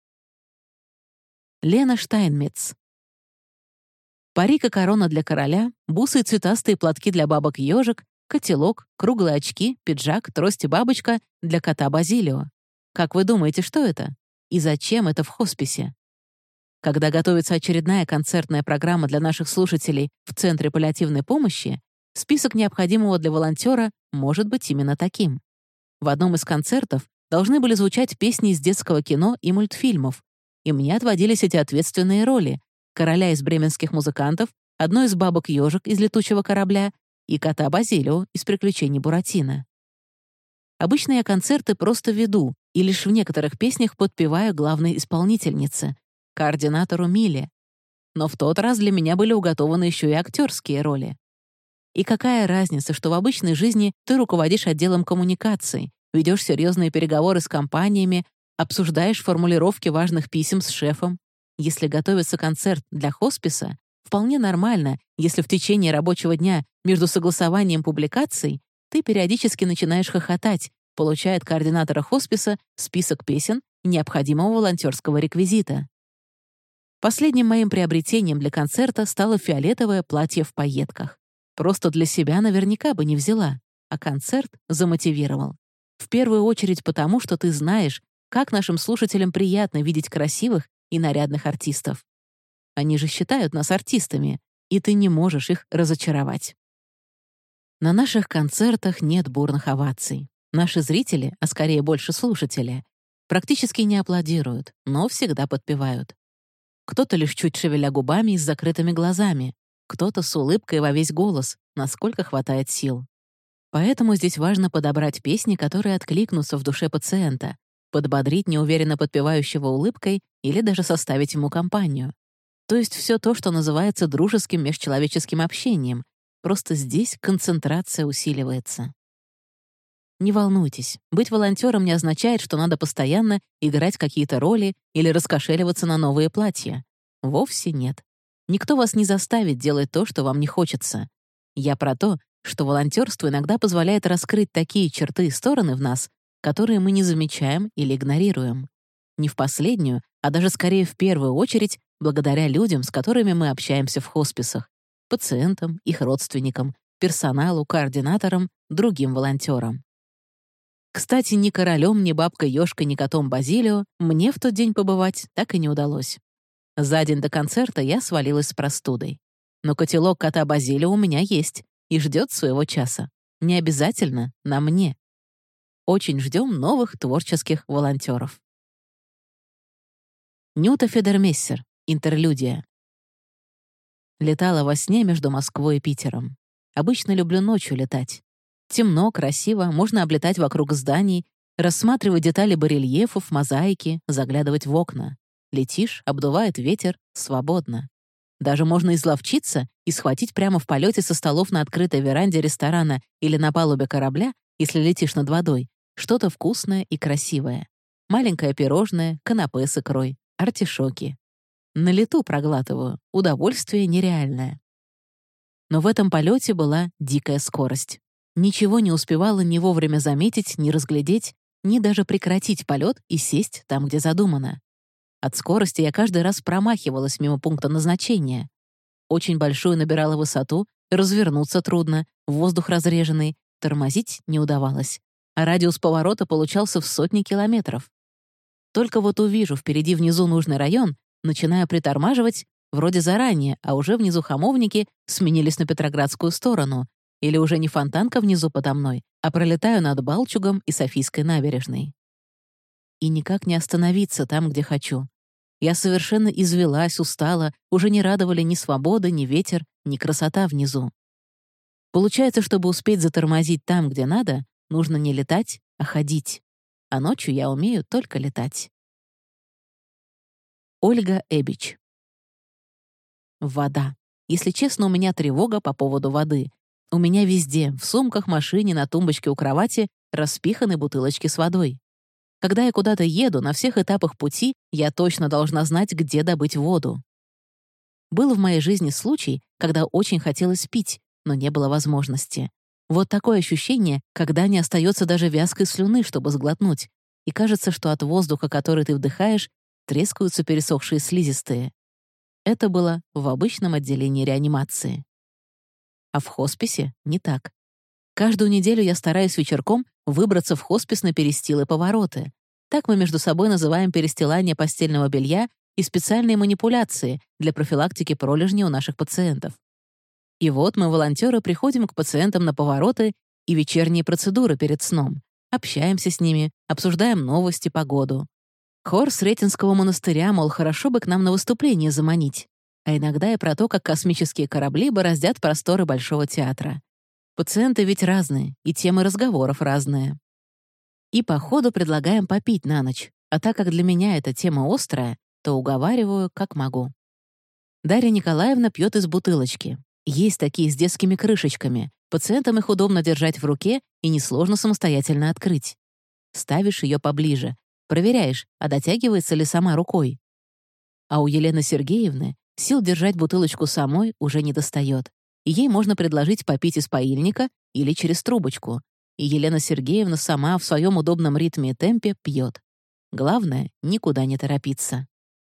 Лена Штайнмец. Парик и корона для короля, бусы и цветастые платки для бабок-ежек, котелок, круглые очки, пиджак, трость и бабочка для кота Базилио. Как вы думаете, что это? И зачем это в хосписе? Когда готовится очередная концертная программа для наших слушателей в Центре паллиативной помощи, список необходимого для волонтера может быть именно таким. В одном из концертов должны были звучать песни из детского кино и мультфильмов, и мне отводились эти ответственные роли — короля из бременских музыкантов, одной из бабок-ежек из летучего корабля и кота Базилио из приключений Буратино. Обычно я концерты просто веду и лишь в некоторых песнях подпеваю главной исполнительнице — координатору Миле. Но в тот раз для меня были уготованы еще и актерские роли. И какая разница, что в обычной жизни ты руководишь отделом коммуникаций, ведешь серьезные переговоры с компаниями, обсуждаешь формулировки важных писем с шефом. Если готовится концерт для хосписа, вполне нормально, если в течение рабочего дня между согласованием публикаций ты периодически начинаешь хохотать, получая от координатора хосписа список песен и необходимого волонтерского реквизита. Последним моим приобретением для концерта стало фиолетовое платье в пайетках. Просто для себя наверняка бы не взяла, а концерт замотивировал. В первую очередь потому, что ты знаешь, как нашим слушателям приятно видеть красивых и нарядных артистов. Они же считают нас артистами, и ты не можешь их разочаровать. На наших концертах нет бурных оваций. Наши зрители, а скорее больше слушатели, практически не аплодируют, но всегда подпевают. Кто-то лишь чуть шевеля губами и с закрытыми глазами, кто-то с улыбкой во весь голос, насколько хватает сил. Поэтому здесь важно подобрать песни, которые откликнутся в душе пациента, подбодрить неуверенно подпевающего улыбкой или даже составить ему компанию. То есть все то, что называется дружеским межчеловеческим общением, просто здесь концентрация усиливается. Не волнуйтесь, быть волонтером не означает, что надо постоянно играть какие-то роли или раскошеливаться на новые платья. Вовсе нет. Никто вас не заставит делать то, что вам не хочется. Я про то, что волонтерство иногда позволяет раскрыть такие черты и стороны в нас, которые мы не замечаем или игнорируем. Не в последнюю, а даже скорее в первую очередь, благодаря людям, с которыми мы общаемся в хосписах, пациентам, их родственникам, персоналу, координаторам, другим волонтерам. Кстати, ни королем, ни бабкой-ёшкой, ни котом Базилио мне в тот день побывать так и не удалось. За день до концерта я свалилась с простудой. Но котелок кота Базилио у меня есть и ждет своего часа. Не обязательно на мне. Очень ждем новых творческих волонтеров. Нюта Федермессер. Интерлюдия. Летала во сне между Москвой и Питером. Обычно люблю ночью летать. Темно, красиво, можно облетать вокруг зданий, рассматривать детали барельефов, мозаики, заглядывать в окна. Летишь, обдувает ветер, свободно. Даже можно изловчиться и схватить прямо в полете со столов на открытой веранде ресторана или на палубе корабля, если летишь над водой, что-то вкусное и красивое. Маленькое пирожное, канапе с икрой, артишоки. На лету проглатываю, удовольствие нереальное. Но в этом полете была дикая скорость. Ничего не успевала ни вовремя заметить, ни разглядеть, ни даже прекратить полет и сесть там, где задумано. От скорости я каждый раз промахивалась мимо пункта назначения. Очень большую набирала высоту, развернуться трудно, воздух разреженный, тормозить не удавалось. А радиус поворота получался в сотни километров. Только вот увижу впереди внизу нужный район, начинаю притормаживать, вроде заранее, а уже внизу хамовники сменились на Петроградскую сторону, или уже не Фонтанка внизу подо мной, а пролетаю над Балчугом и Софийской набережной. И никак не остановиться там, где хочу. Я совершенно извелась, устала, уже не радовали ни свобода, ни ветер, ни красота внизу. Получается, чтобы успеть затормозить там, где надо, нужно не летать, а ходить. А ночью я умею только летать. Ольга Эбич. Вода. Если честно, у меня тревога по поводу воды. У меня везде, в сумках, машине, на тумбочке у кровати, распиханы бутылочки с водой. Когда я куда-то еду, на всех этапах пути, я точно должна знать, где добыть воду. Был в моей жизни случай, когда очень хотелось пить, но не было возможности. Вот такое ощущение, когда не остается даже вязкой слюны, чтобы сглотнуть, и кажется, что от воздуха, который ты вдыхаешь, трескаются пересохшие слизистые. Это было в обычном отделении реанимации. А в хосписе не так. Каждую неделю я стараюсь вечерком выбраться в хоспис на перестилы повороты. Так мы между собой называем перестилание постельного белья и специальные манипуляции для профилактики пролежней у наших пациентов. И вот мы, волонтеры, приходим к пациентам на повороты и вечерние процедуры перед сном. Общаемся с ними, обсуждаем новости, погоду. Хор Сретенского монастыря, мол, хорошо бы к нам на выступление заманить. А иногда и про то, как космические корабли бороздят просторы Большого театра. Пациенты ведь разные, и темы разговоров разные. И по ходу предлагаем попить на ночь, а так как для меня эта тема острая, то уговариваю, как могу. Дарья Николаевна пьет из бутылочки. Есть такие с детскими крышечками. Пациентам их удобно держать в руке и несложно самостоятельно открыть. Ставишь ее поближе, проверяешь, а дотягивается ли сама рукой. А у Елены Сергеевны сил держать бутылочку самой уже не достает. И ей можно предложить попить из паильника или через трубочку. И Елена Сергеевна сама в своем удобном ритме и темпе пьет. Главное — никуда не торопиться.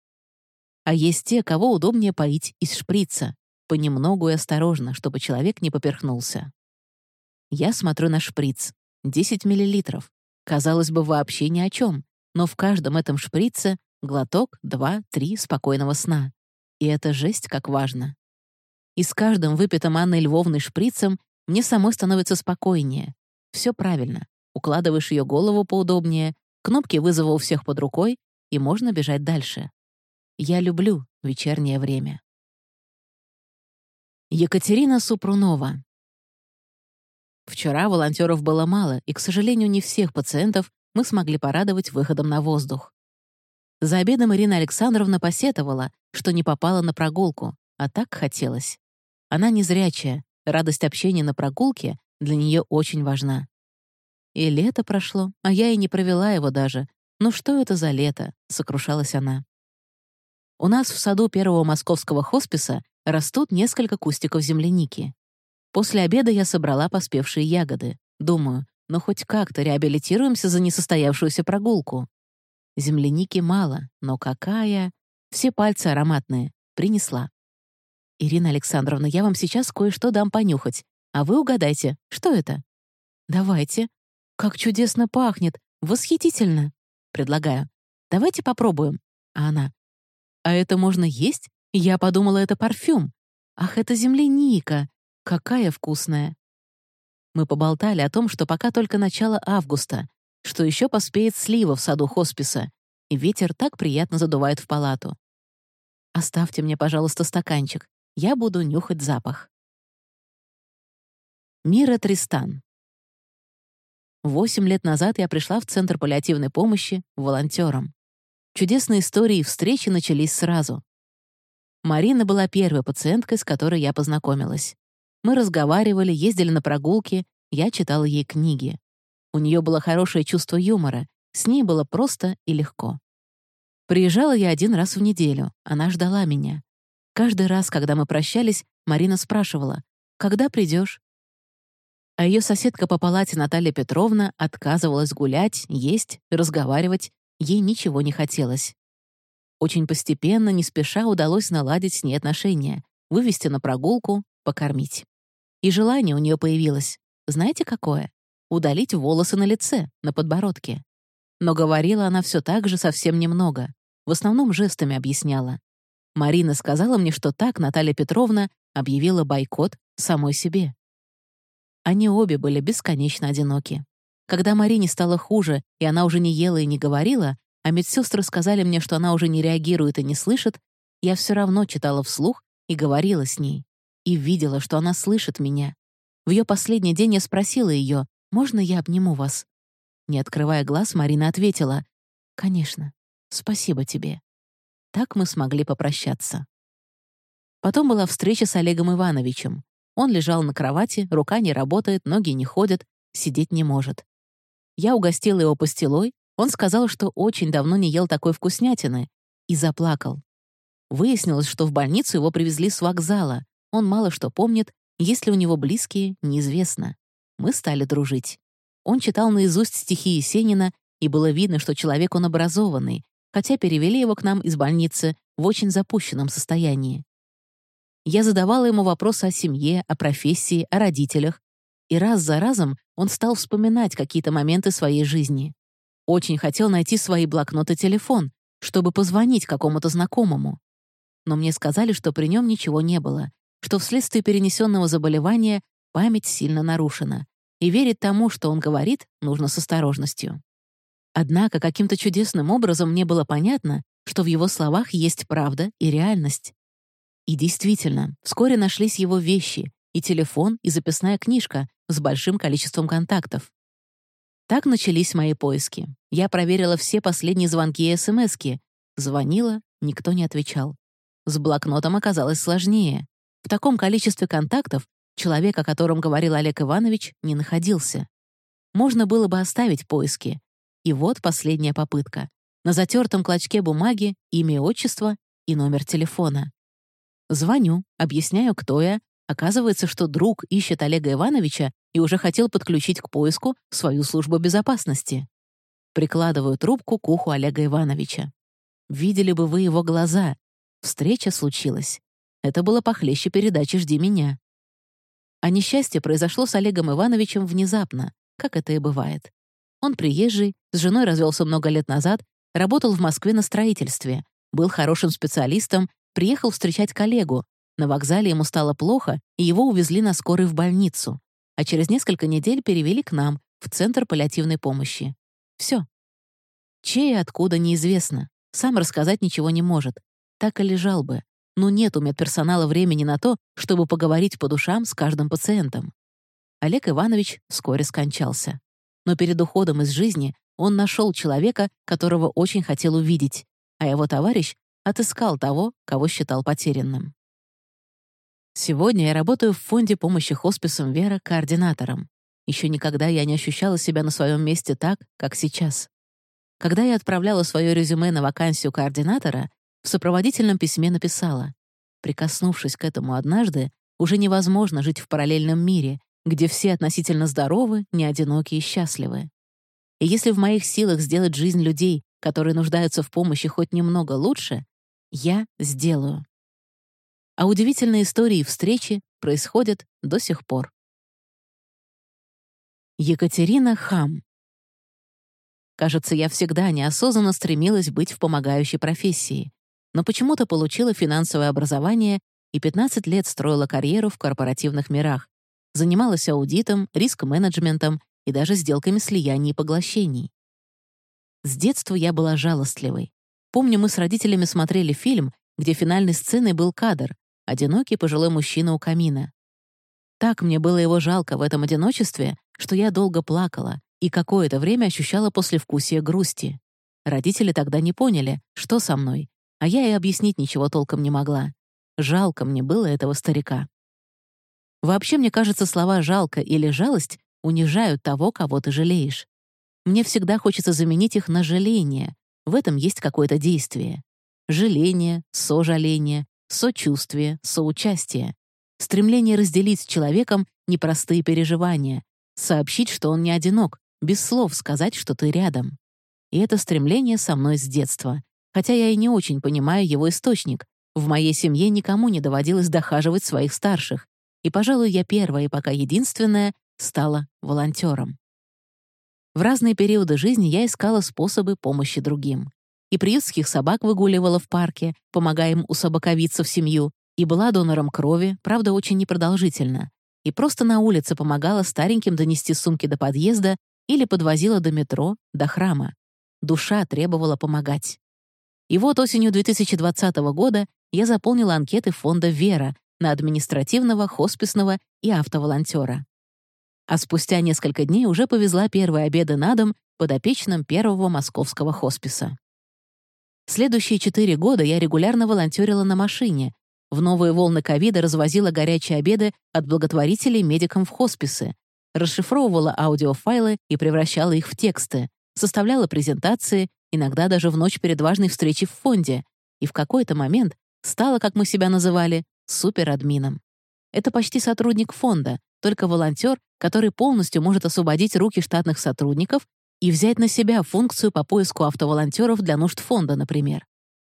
А есть те, кого удобнее поить из шприца, понемногу и осторожно, чтобы человек не поперхнулся. Я смотрю на шприц. 10 мл. Казалось бы, вообще ни о чем, но в каждом этом шприце глоток, 2-3 спокойного сна. И это жесть как важно. И с каждым выпитым Анной Львовной шприцем мне самой становится спокойнее. Все правильно. Укладываешь ее голову поудобнее, кнопки вызова у всех под рукой, и можно бежать дальше. Я люблю вечернее время. Екатерина Супрунова. Вчера волонтеров было мало, и, к сожалению, не всех пациентов мы смогли порадовать выходом на воздух. За обедом Ирина Александровна посетовала, что не попала на прогулку, а так хотелось. Она незрячая, радость общения на прогулке для нее очень важна. И лето прошло, а я и не провела его даже. «Ну что это за лето?» — сокрушалась она. У нас в саду первого московского хосписа растут несколько кустиков земляники. После обеда я собрала поспевшие ягоды. Думаю, ну хоть как-то реабилитируемся за несостоявшуюся прогулку. Земляники мало, но какая! Все пальцы ароматные. Принесла. «Ирина Александровна, я вам сейчас кое-что дам понюхать. А вы угадайте, что это?» «Давайте. Как чудесно пахнет. Восхитительно!» Предлагаю. «Давайте попробуем». А она. А это можно есть? Я подумала, это парфюм. Ах, это земляника. Какая вкусная. Мы поболтали о том, что пока только начало августа, что еще поспеет слива в саду хосписа, и ветер так приятно задувает в палату. «Оставьте мне, пожалуйста, стаканчик. Я буду нюхать запах». Мира Тристан. 8 лет назад я пришла в Центр паллиативной помощи волонтером. Чудесные истории и встречи начались сразу. Марина была первой пациенткой, с которой я познакомилась. Мы разговаривали, ездили на прогулки, я читала ей книги. У нее было хорошее чувство юмора, с ней было просто и легко. Приезжала я 1 раз в неделю, она ждала меня. Каждый раз, когда мы прощались, Марина спрашивала: «Когда придешь?» А ее соседка по палате Наталья Петровна отказывалась гулять, есть, разговаривать, ей ничего не хотелось. Очень постепенно, не спеша, удалось наладить с ней отношения, вывести на прогулку, покормить. И желание у нее появилось. Знаете, какое? Удалить волосы на лице, на подбородке. Но говорила она все так же совсем немного. В основном жестами объясняла. Марина сказала мне, что так Наталья Петровна объявила бойкот самой себе. Они обе были бесконечно одиноки. Когда Марине стало хуже, и она уже не ела и не говорила, а медсестры сказали мне, что она уже не реагирует и не слышит, я все равно читала вслух и говорила с ней. И видела, что она слышит меня. В ее последний день я спросила ее: «Можно я обниму вас?» Не открывая глаз, Марина ответила: «Конечно, спасибо тебе». Так мы смогли попрощаться. Потом была встреча с Олегом Ивановичем. Он лежал на кровати, рука не работает, ноги не ходят, сидеть не может. Я угостила его пастилой, он сказал, что очень давно не ел такой вкуснятины, и заплакал. Выяснилось, что в больницу его привезли с вокзала. Он мало что помнит, есть ли у него близкие, неизвестно. Мы стали дружить. Он читал наизусть стихи Есенина, и было видно, что человек он образованный, хотя перевели его к нам из больницы в очень запущенном состоянии. Я задавала ему вопросы о семье, о профессии, о родителях, и раз за разом он стал вспоминать какие-то моменты своей жизни. Очень хотел найти свои блокнот и телефон, чтобы позвонить какому-то знакомому. Но мне сказали, что при нем ничего не было, что вследствие перенесенного заболевания память сильно нарушена, и верить тому, что он говорит, нужно с осторожностью. Однако каким-то чудесным образом мне было понятно, что в его словах есть правда и реальность. И действительно, вскоре нашлись его вещи, и телефон, и записная книжка с большим количеством контактов. Так начались мои поиски. Я проверила все последние звонки и смски. Звонила, никто не отвечал. С блокнотом оказалось сложнее. В таком количестве контактов человек, о котором говорил Олег Иванович, не находился. Можно было бы оставить поиски. И вот последняя попытка. На затертом клочке бумаги имя и отчество и номер телефона. Звоню, объясняю, кто я. Оказывается, что друг ищет Олега Ивановича и уже хотел подключить к поиску свою службу безопасности. Прикладываю трубку к уху Олега Ивановича. Видели бы вы его глаза. Встреча случилась. Это было похлеще передачи «Жди меня». А несчастье произошло с Олегом Ивановичем внезапно, как это и бывает. Он приезжий, с женой развелся много лет назад, работал в Москве на строительстве, был хорошим специалистом, приехал встречать коллегу. На вокзале ему стало плохо, и его увезли на скорой в больницу, а через несколько недель перевели к нам, в Центр паллиативной помощи. Все. Чей и откуда — неизвестно. Сам рассказать ничего не может. Так и лежал бы. Но нет у медперсонала времени на то, чтобы поговорить по душам с каждым пациентом. Олег Иванович вскоре скончался. Но перед уходом из жизни он нашел человека, которого очень хотел увидеть, а его товарищ отыскал того, кого считал потерянным. Сегодня я работаю в фонде помощи хосписам «Вера» координатором. Еще никогда я не ощущала себя на своем месте так, как сейчас. Когда я отправляла свое резюме на вакансию координатора, в сопроводительном письме написала: «Прикоснувшись к этому однажды, уже невозможно жить в параллельном мире, где все относительно здоровы, не одиноки и счастливы. И если в моих силах сделать жизнь людей, которые нуждаются в помощи, хоть немного лучше, я сделаю». А удивительные истории встречи происходят до сих пор. Екатерина Хам. Кажется, я всегда неосознанно стремилась быть в помогающей профессии. но почему-то получила финансовое образование и 15 лет строила карьеру в корпоративных мирах. Занималась аудитом, риск-менеджментом и даже сделками слияний и поглощений. С детства я была жалостливой. Помню, мы с родителями смотрели фильм, где финальной сценой был кадр — одинокий пожилой мужчина у камина. Так мне было его жалко в этом одиночестве, что я долго плакала и какое-то время ощущала послевкусие грусти. Родители тогда не поняли, что со мной, а я и объяснить ничего толком не могла. Жалко мне было этого старика. Вообще, мне кажется, слова «жалко» или «жалость» унижают того, кого ты жалеешь. Мне всегда хочется заменить их на «жаление». В этом есть какое-то действие. Жаление, сожаление, сочувствие, соучастие. Стремление разделить с человеком непростые переживания, сообщить, что он не одинок, без слов сказать, что ты рядом. И это стремление со мной с детства. Хотя я и не очень понимаю его источник. В моей семье никому не доводилось дохаживать своих старших. И, пожалуй, я первая и пока единственная стала волонтером. В разные периоды жизни я искала способы помощи другим. И приютских собак выгуливала в парке, помогая им усобаковиться в семью, и была донором крови, правда, очень непродолжительно, и просто на улице помогала стареньким донести сумки до подъезда или подвозила до метро, до храма. Душа требовала помогать. И вот осенью 2020 года я заполнила анкеты фонда «Вера» на административного, хосписного и автоволонтера. А спустя несколько дней уже повезла первые обеды на дом подопечным первого московского хосписа. Следующие 4 года я регулярно волонтерила на машине. В новые волны ковида развозила горячие обеды от благотворителей медикам в хосписы, расшифровывала аудиофайлы и превращала их в тексты, составляла презентации, иногда даже в ночь перед важной встречей в фонде, и в какой-то момент стала, как мы себя называли, суперадмином. Это почти сотрудник фонда, только волонтер, который полностью может освободить руки штатных сотрудников и взять на себя функцию по поиску автоволонтеров для нужд фонда, например.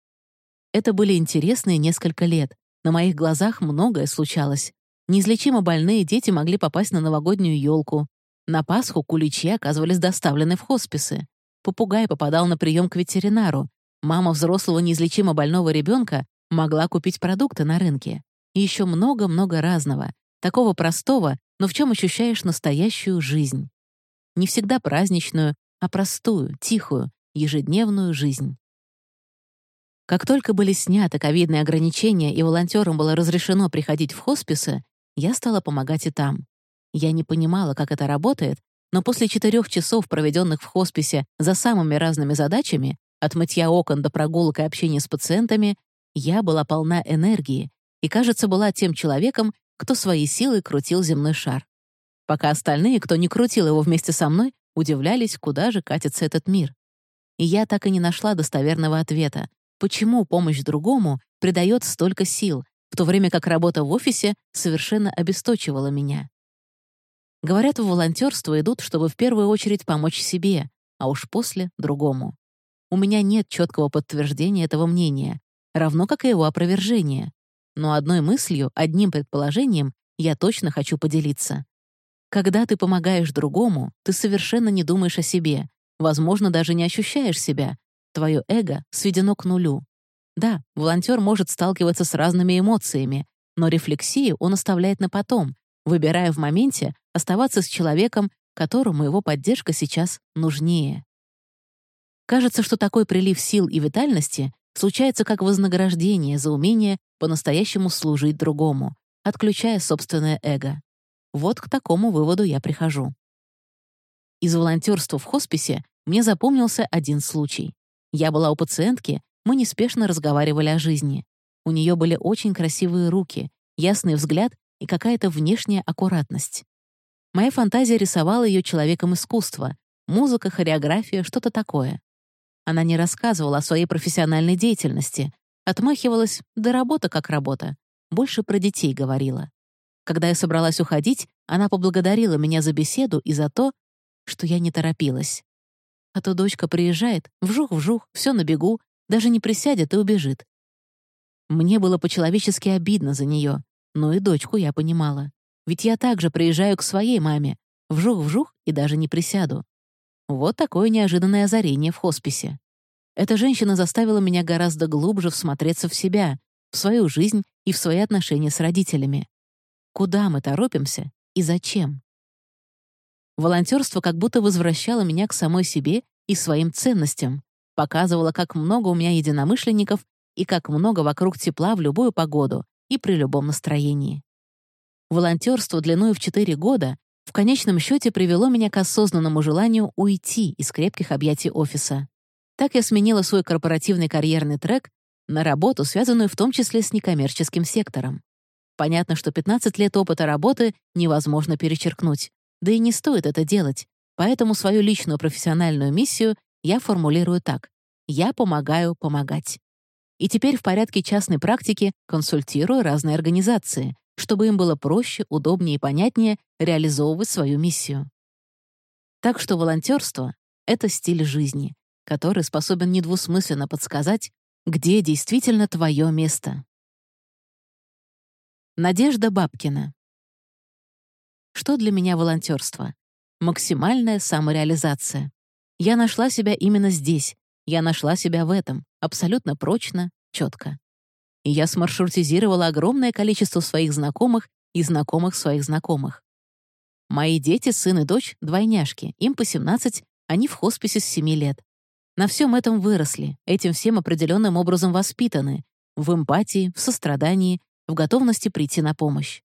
Это были интересные несколько лет. На моих глазах многое случалось. Неизлечимо больные дети могли попасть на новогоднюю елку. На Пасху куличи оказывались доставлены в хосписы. Попугай попадал на прием к ветеринару. Мама взрослого неизлечимо больного ребенка могла купить продукты на рынке. И еще много-много разного. Такого простого, но в чем ощущаешь настоящую жизнь. Не всегда праздничную, а простую, тихую, ежедневную жизнь. Как только были сняты ковидные ограничения и волонтерам было разрешено приходить в хосписы, я стала помогать и там. Я не понимала, как это работает, но после 4 часов, проведенных в хосписе за самыми разными задачами, от мытья окон до прогулок и общения с пациентами, я была полна энергии и, кажется, была тем человеком, кто своей силой крутил земной шар. Пока остальные, кто не крутил его вместе со мной, удивлялись, куда же катится этот мир. И я так и не нашла достоверного ответа, почему помощь другому придает столько сил, в то время как работа в офисе совершенно обесточивала меня. Говорят, в волонтерство идут, чтобы в первую очередь помочь себе, а уж после — другому. У меня нет четкого подтверждения этого мнения, равно как и его опровержения. Но одной мыслью, одним предположением я точно хочу поделиться. Когда ты помогаешь другому, ты совершенно не думаешь о себе, возможно, даже не ощущаешь себя. Твое эго сведено к нулю. Да, волонтер может сталкиваться с разными эмоциями, но рефлексию он оставляет на потом, выбирая в моменте оставаться с человеком, которому его поддержка сейчас нужнее. Кажется, что такой прилив сил и витальности случается как вознаграждение за умение по-настоящему служить другому, отключая собственное эго. Вот к такому выводу я прихожу. Из волонтерства в хосписе мне запомнился один случай. Я была у пациентки, мы неспешно разговаривали о жизни. У нее были очень красивые руки, ясный взгляд и какая-то внешняя аккуратность. Моя фантазия рисовала ее человеком искусства, музыка, хореография, что-то такое. Она не рассказывала о своей профессиональной деятельности, отмахивалась, да работа как работа, больше про детей говорила. Когда я собралась уходить, она поблагодарила меня за беседу и за то, что я не торопилась. А то дочка приезжает, вжух-вжух, все на бегу, даже не присядет и убежит. Мне было по-человечески обидно за нее, но и дочку я понимала. Ведь я также приезжаю к своей маме, вжух-вжух и даже не присяду. Вот такое неожиданное озарение в хосписе. Эта женщина заставила меня гораздо глубже всмотреться в себя, в свою жизнь и в свои отношения с родителями. Куда мы торопимся и зачем? Волонтерство как будто возвращало меня к самой себе и своим ценностям, показывало, как много у меня единомышленников и как много вокруг тепла в любую погоду и при любом настроении. Волонтерство длиной в 4 года в конечном счете привело меня к осознанному желанию уйти из крепких объятий офиса. Так я сменила свой корпоративный карьерный трек на работу, связанную в том числе с некоммерческим сектором. Понятно, что 15 лет опыта работы невозможно перечеркнуть, да и не стоит это делать, поэтому свою личную профессиональную миссию я формулирую так: «Я помогаю помогать». И теперь в порядке частной практики консультирую разные организации, чтобы им было проще, удобнее и понятнее реализовывать свою миссию. Так что волонтерство — это стиль жизни, который способен недвусмысленно подсказать, где действительно твое место. Надежда Бабкина. Что для меня волонтерство? Максимальная самореализация. Я нашла себя именно здесь. Я нашла себя в этом, абсолютно прочно, четко. И я смаршрутизировала огромное количество своих знакомых и знакомых своих знакомых. Мои дети, сын и дочь, двойняшки, им по 17, они в хосписе с 7 лет. На всем этом выросли, этим всем определенным образом воспитаны, в эмпатии, в сострадании, в готовности прийти на помощь.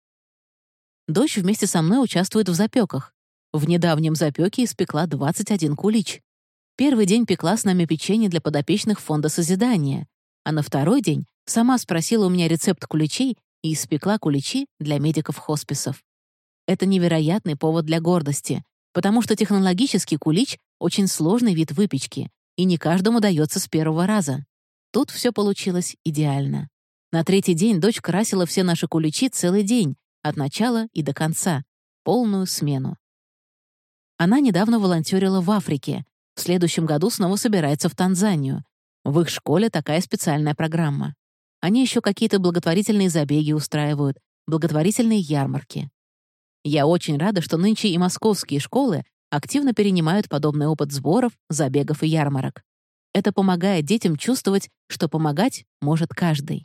Дочь вместе со мной участвует в запеках. В недавнем запеке испекла 21 кулич. Первый день пекла с нами печенье для подопечных фонда созидания, а на второй день сама спросила у меня рецепт куличей и испекла куличи для медиков-хосписов. Это невероятный повод для гордости, потому что технологический кулич — очень сложный вид выпечки, и не каждому дается с первого раза. Тут все получилось идеально. На третий день дочь красила все наши куличи целый день, от начала и до конца, полную смену. Она недавно волонтерила в Африке, в следующем году снова собирается в Танзанию. В их школе такая специальная программа. Они еще какие-то благотворительные забеги устраивают, благотворительные ярмарки. Я очень рада, что нынче и московские школы активно перенимают подобный опыт сборов, забегов и ярмарок. Это помогает детям чувствовать, что помогать может каждый.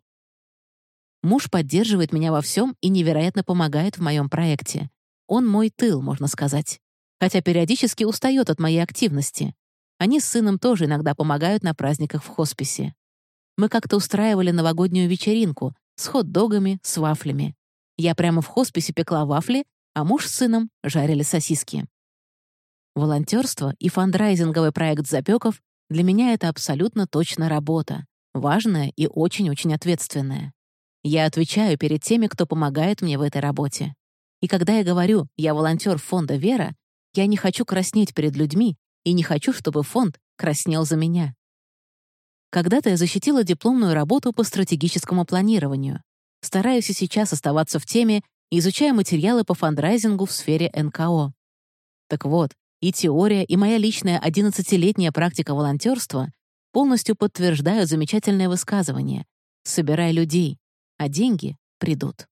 Муж поддерживает меня во всем и невероятно помогает в моем проекте. Он мой тыл, можно сказать. Хотя периодически устает от моей активности. Они с сыном тоже иногда помогают на праздниках в хосписе. Мы как-то устраивали новогоднюю вечеринку с хот-догами, с вафлями. Я прямо в хосписе пекла вафли, а муж с сыном жарили сосиски. Волонтерство и фандрайзинговый проект запеков для меня это абсолютно точно работа, важная и очень-очень ответственная. Я отвечаю перед теми, кто помогает мне в этой работе. И когда я говорю «я волонтер фонда «Вера», я не хочу краснеть перед людьми и не хочу, чтобы фонд краснел за меня. Когда-то я защитила дипломную работу по стратегическому планированию. Стараюсь и сейчас оставаться в теме, изучая материалы по фандрайзингу в сфере НКО. Так вот, и теория, и моя личная 11-летняя практика волонтерства полностью подтверждают замечательное высказывание: «Собирай людей, а деньги придут».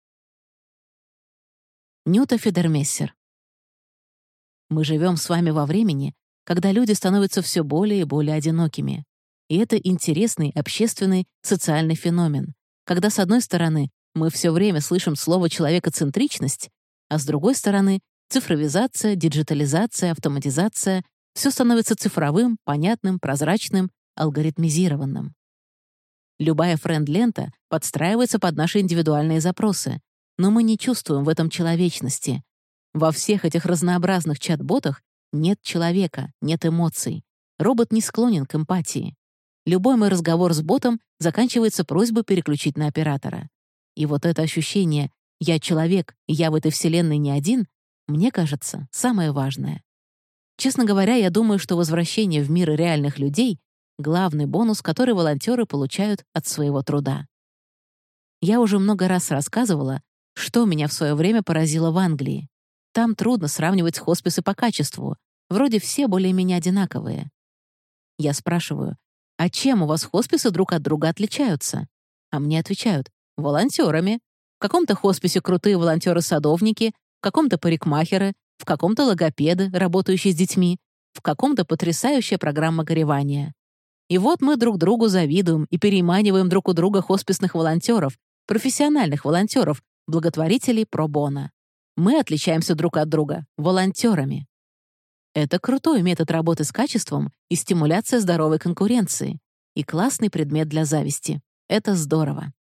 Нюта Федермессер. Мы живем с вами во времени, когда люди становятся все более и более одинокими. И это интересный общественный, социальный феномен, когда, с одной стороны, мы все время слышим слово «человекоцентричность», а с другой стороны, цифровизация, диджитализация, автоматизация — все становится цифровым, понятным, прозрачным, алгоритмизированным. Любая френд-лента подстраивается под наши индивидуальные запросы, но мы не чувствуем в этом человечности. Во всех этих разнообразных чат-ботах нет человека, нет эмоций. Робот не склонен к эмпатии. Любой мой разговор с ботом заканчивается просьбой переключить на оператора. И вот это ощущение «я человек, я в этой вселенной не один», мне кажется, самое важное. Честно говоря, я думаю, что возвращение в мир реальных людей — главный бонус, который волонтеры получают от своего труда. Я уже много раз рассказывала, что меня в свое время поразило в Англии. Там трудно сравнивать хосписы по качеству, вроде все более-менее одинаковые. Я спрашиваю, а чем у вас хосписы друг от друга отличаются? А мне отвечают, волонтерами. В каком-то хосписе крутые волонтеры-садовники, в каком-то парикмахеры, в каком-то логопеды, работающие с детьми, в каком-то потрясающая программа горевания. И вот мы друг другу завидуем и переманиваем друг у друга хосписных волонтеров, профессиональных волонтеров, благотворителей про-боно. Мы отличаемся друг от друга волонтерами. Это крутой метод работы с качеством и стимуляция здоровой конкуренции. И классный предмет для зависти. Это здорово.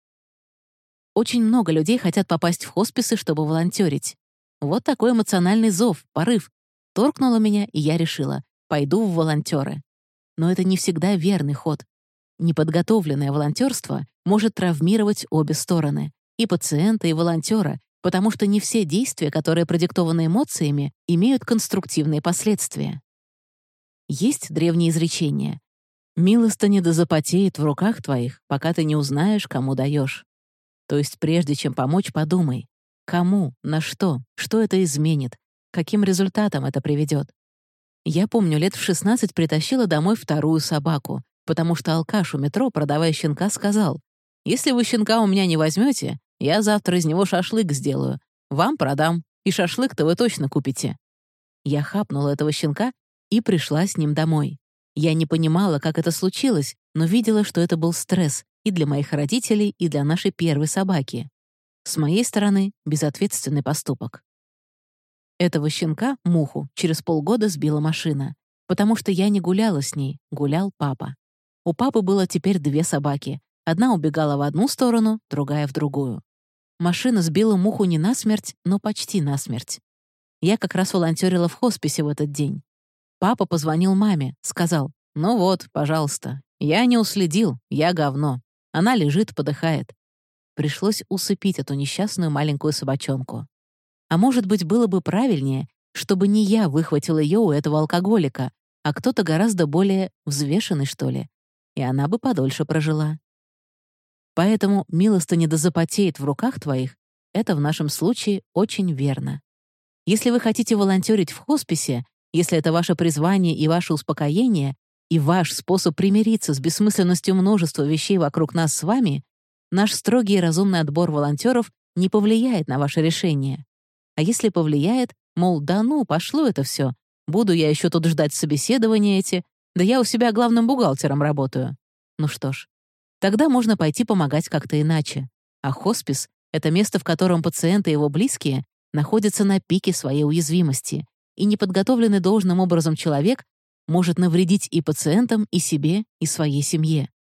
Очень много людей хотят попасть в хосписы, чтобы волонтерить. Вот такой эмоциональный зов, порыв. Торкнуло меня, и я решила, пойду в волонтеры. Но это не всегда верный ход. Неподготовленное волонтерство может травмировать обе стороны, и пациента, и волонтера, потому что не все действия, которые продиктованы эмоциями, имеют конструктивные последствия. Есть древнее изречение: «Милостыня да запотеет в руках твоих, пока ты не узнаешь, кому даешь». То есть прежде чем помочь, подумай, кому, на что это изменит, каким результатом это приведет. Я помню, лет в 16 притащила домой вторую собаку, потому что алкаш у метро, продавая щенка, сказал: «Если вы щенка у меня не возьмете, я завтра из него шашлык сделаю. Вам продам, и шашлык-то вы точно купите». Я хапнула этого щенка и пришла с ним домой. Я не понимала, как это случилось, но видела, что это был стресс и для моих родителей, и для нашей первой собаки. С моей стороны, безответственный поступок. Этого щенка, Муху, через полгода сбила машина, потому что я не гуляла с ней, гулял папа. У папы было теперь две собаки. Одна убегала в одну сторону, другая — в другую. Машина сбила Муху не насмерть, но почти насмерть. Я как раз волонтерила в хосписе в этот день. Папа позвонил маме, сказал: «Ну вот, пожалуйста, я не уследил, я говно. Она лежит, подыхает». Пришлось усыпить эту несчастную маленькую собачонку. А может быть, было бы правильнее, чтобы не я выхватила ее у этого алкоголика, а кто-то гораздо более взвешенный, что ли, и она бы подольше прожила. Поэтому «милостыня да запотеет в руках твоих» — это в нашем случае очень верно. Если вы хотите волонтерить в хосписе, если это ваше призвание и ваше успокоение, и ваш способ примириться с бессмысленностью множества вещей вокруг нас с вами, наш строгий и разумный отбор волонтеров не повлияет на ваше решение. А если повлияет, мол, да ну, пошло это все, буду я еще тут ждать собеседования эти, да я у себя главным бухгалтером работаю. Ну что ж, тогда можно пойти помогать как-то иначе. А хоспис — это место, в котором пациент и его близкие находятся на пике своей уязвимости, и неподготовленный должным образом человек может навредить и пациентам, и себе, и своей семье.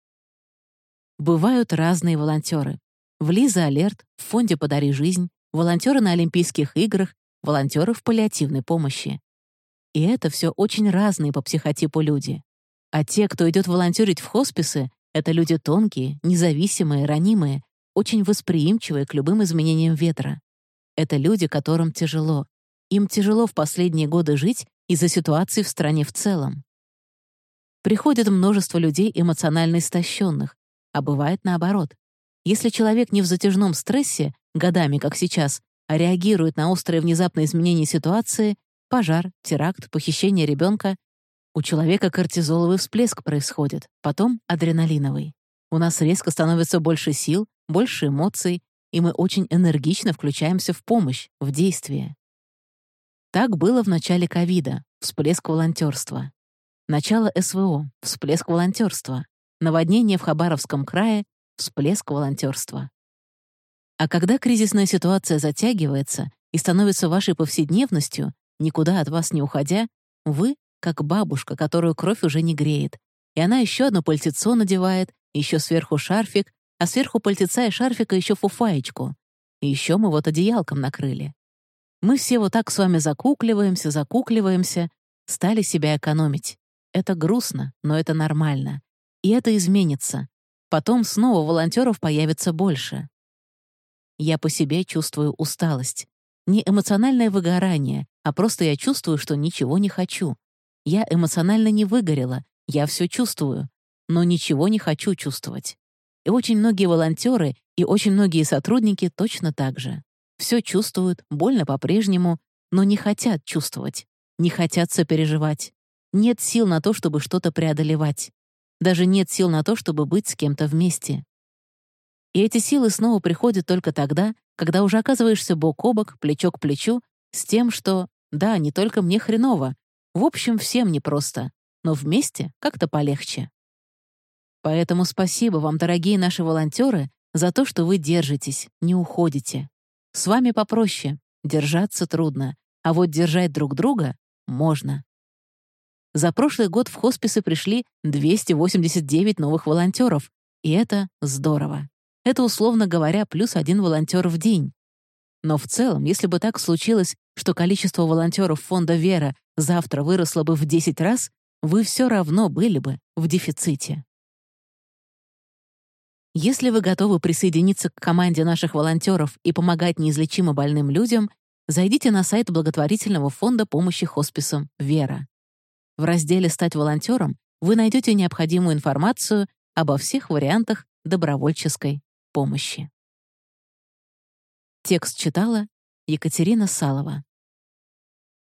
Бывают разные волонтеры. В Лиза Алерт, в фонде «Подари жизнь», волонтеры на Олимпийских играх, волонтеры в паллиативной помощи. И это все очень разные по психотипу люди. А те, кто идет волонтерить в хосписы, это люди тонкие, независимые, ранимые, очень восприимчивые к любым изменениям ветра. Это люди, которым тяжело. Им тяжело в последние годы жить из-за ситуации в стране в целом. Приходит множество людей эмоционально истощенных, а бывает наоборот. Если человек не в затяжном стрессе, годами, как сейчас, а реагирует на острые внезапные изменения ситуации — пожар, теракт, похищение ребенка — у человека кортизоловый всплеск происходит, потом адреналиновый. У нас резко становится больше сил, больше эмоций, и мы очень энергично включаемся в помощь, в действие. Так было в начале ковида, всплеск волонтерства. Начало СВО, всплеск волонтерства. Наводнение в Хабаровском крае, всплеск волонтерства. А когда кризисная ситуация затягивается и становится вашей повседневностью, никуда от вас не уходя, вы — как бабушка, которую кровь уже не греет, и она еще одно пальтецо надевает, еще сверху шарфик, а сверху пальтеца и шарфика еще фуфаечку. И еще мы вот одеялком накрыли. Мы все вот так с вами закукливаемся, стали себя экономить. Это грустно, но это нормально. И это изменится. Потом снова волонтеров появится больше. Я по себе чувствую усталость. Не эмоциональное выгорание, а просто я чувствую, что ничего не хочу. Я эмоционально не выгорела, я все чувствую, но ничего не хочу чувствовать. И очень многие волонтеры и очень многие сотрудники точно так же. Все чувствуют, больно по-прежнему, но не хотят чувствовать, не хотят сопереживать. Нет сил на то, чтобы что-то преодолевать. Даже нет сил на то, чтобы быть с кем-то вместе. И эти силы снова приходят только тогда, когда уже оказываешься бок о бок, плечо к плечу, с тем, что, да, не только мне хреново, в общем, всем непросто, но вместе как-то полегче. Поэтому спасибо вам, дорогие наши волонтеры, за то, что вы держитесь, не уходите. С вами попроще, держаться трудно, а вот держать друг друга можно. За прошлый год в хосписы пришли 289 новых волонтеров, и это здорово. Это, условно говоря, +1 волонтер в день. Но в целом, если бы так случилось, что количество волонтеров фонда «Вера» завтра выросло бы в 10 раз, вы все равно были бы в дефиците. Если вы готовы присоединиться к команде наших волонтеров и помогать неизлечимо больным людям, зайдите на сайт благотворительного фонда помощи хосписам «Вера». В разделе «Стать волонтером» вы найдете необходимую информацию обо всех вариантах добровольческой помощи. Текст читала Екатерина Салова.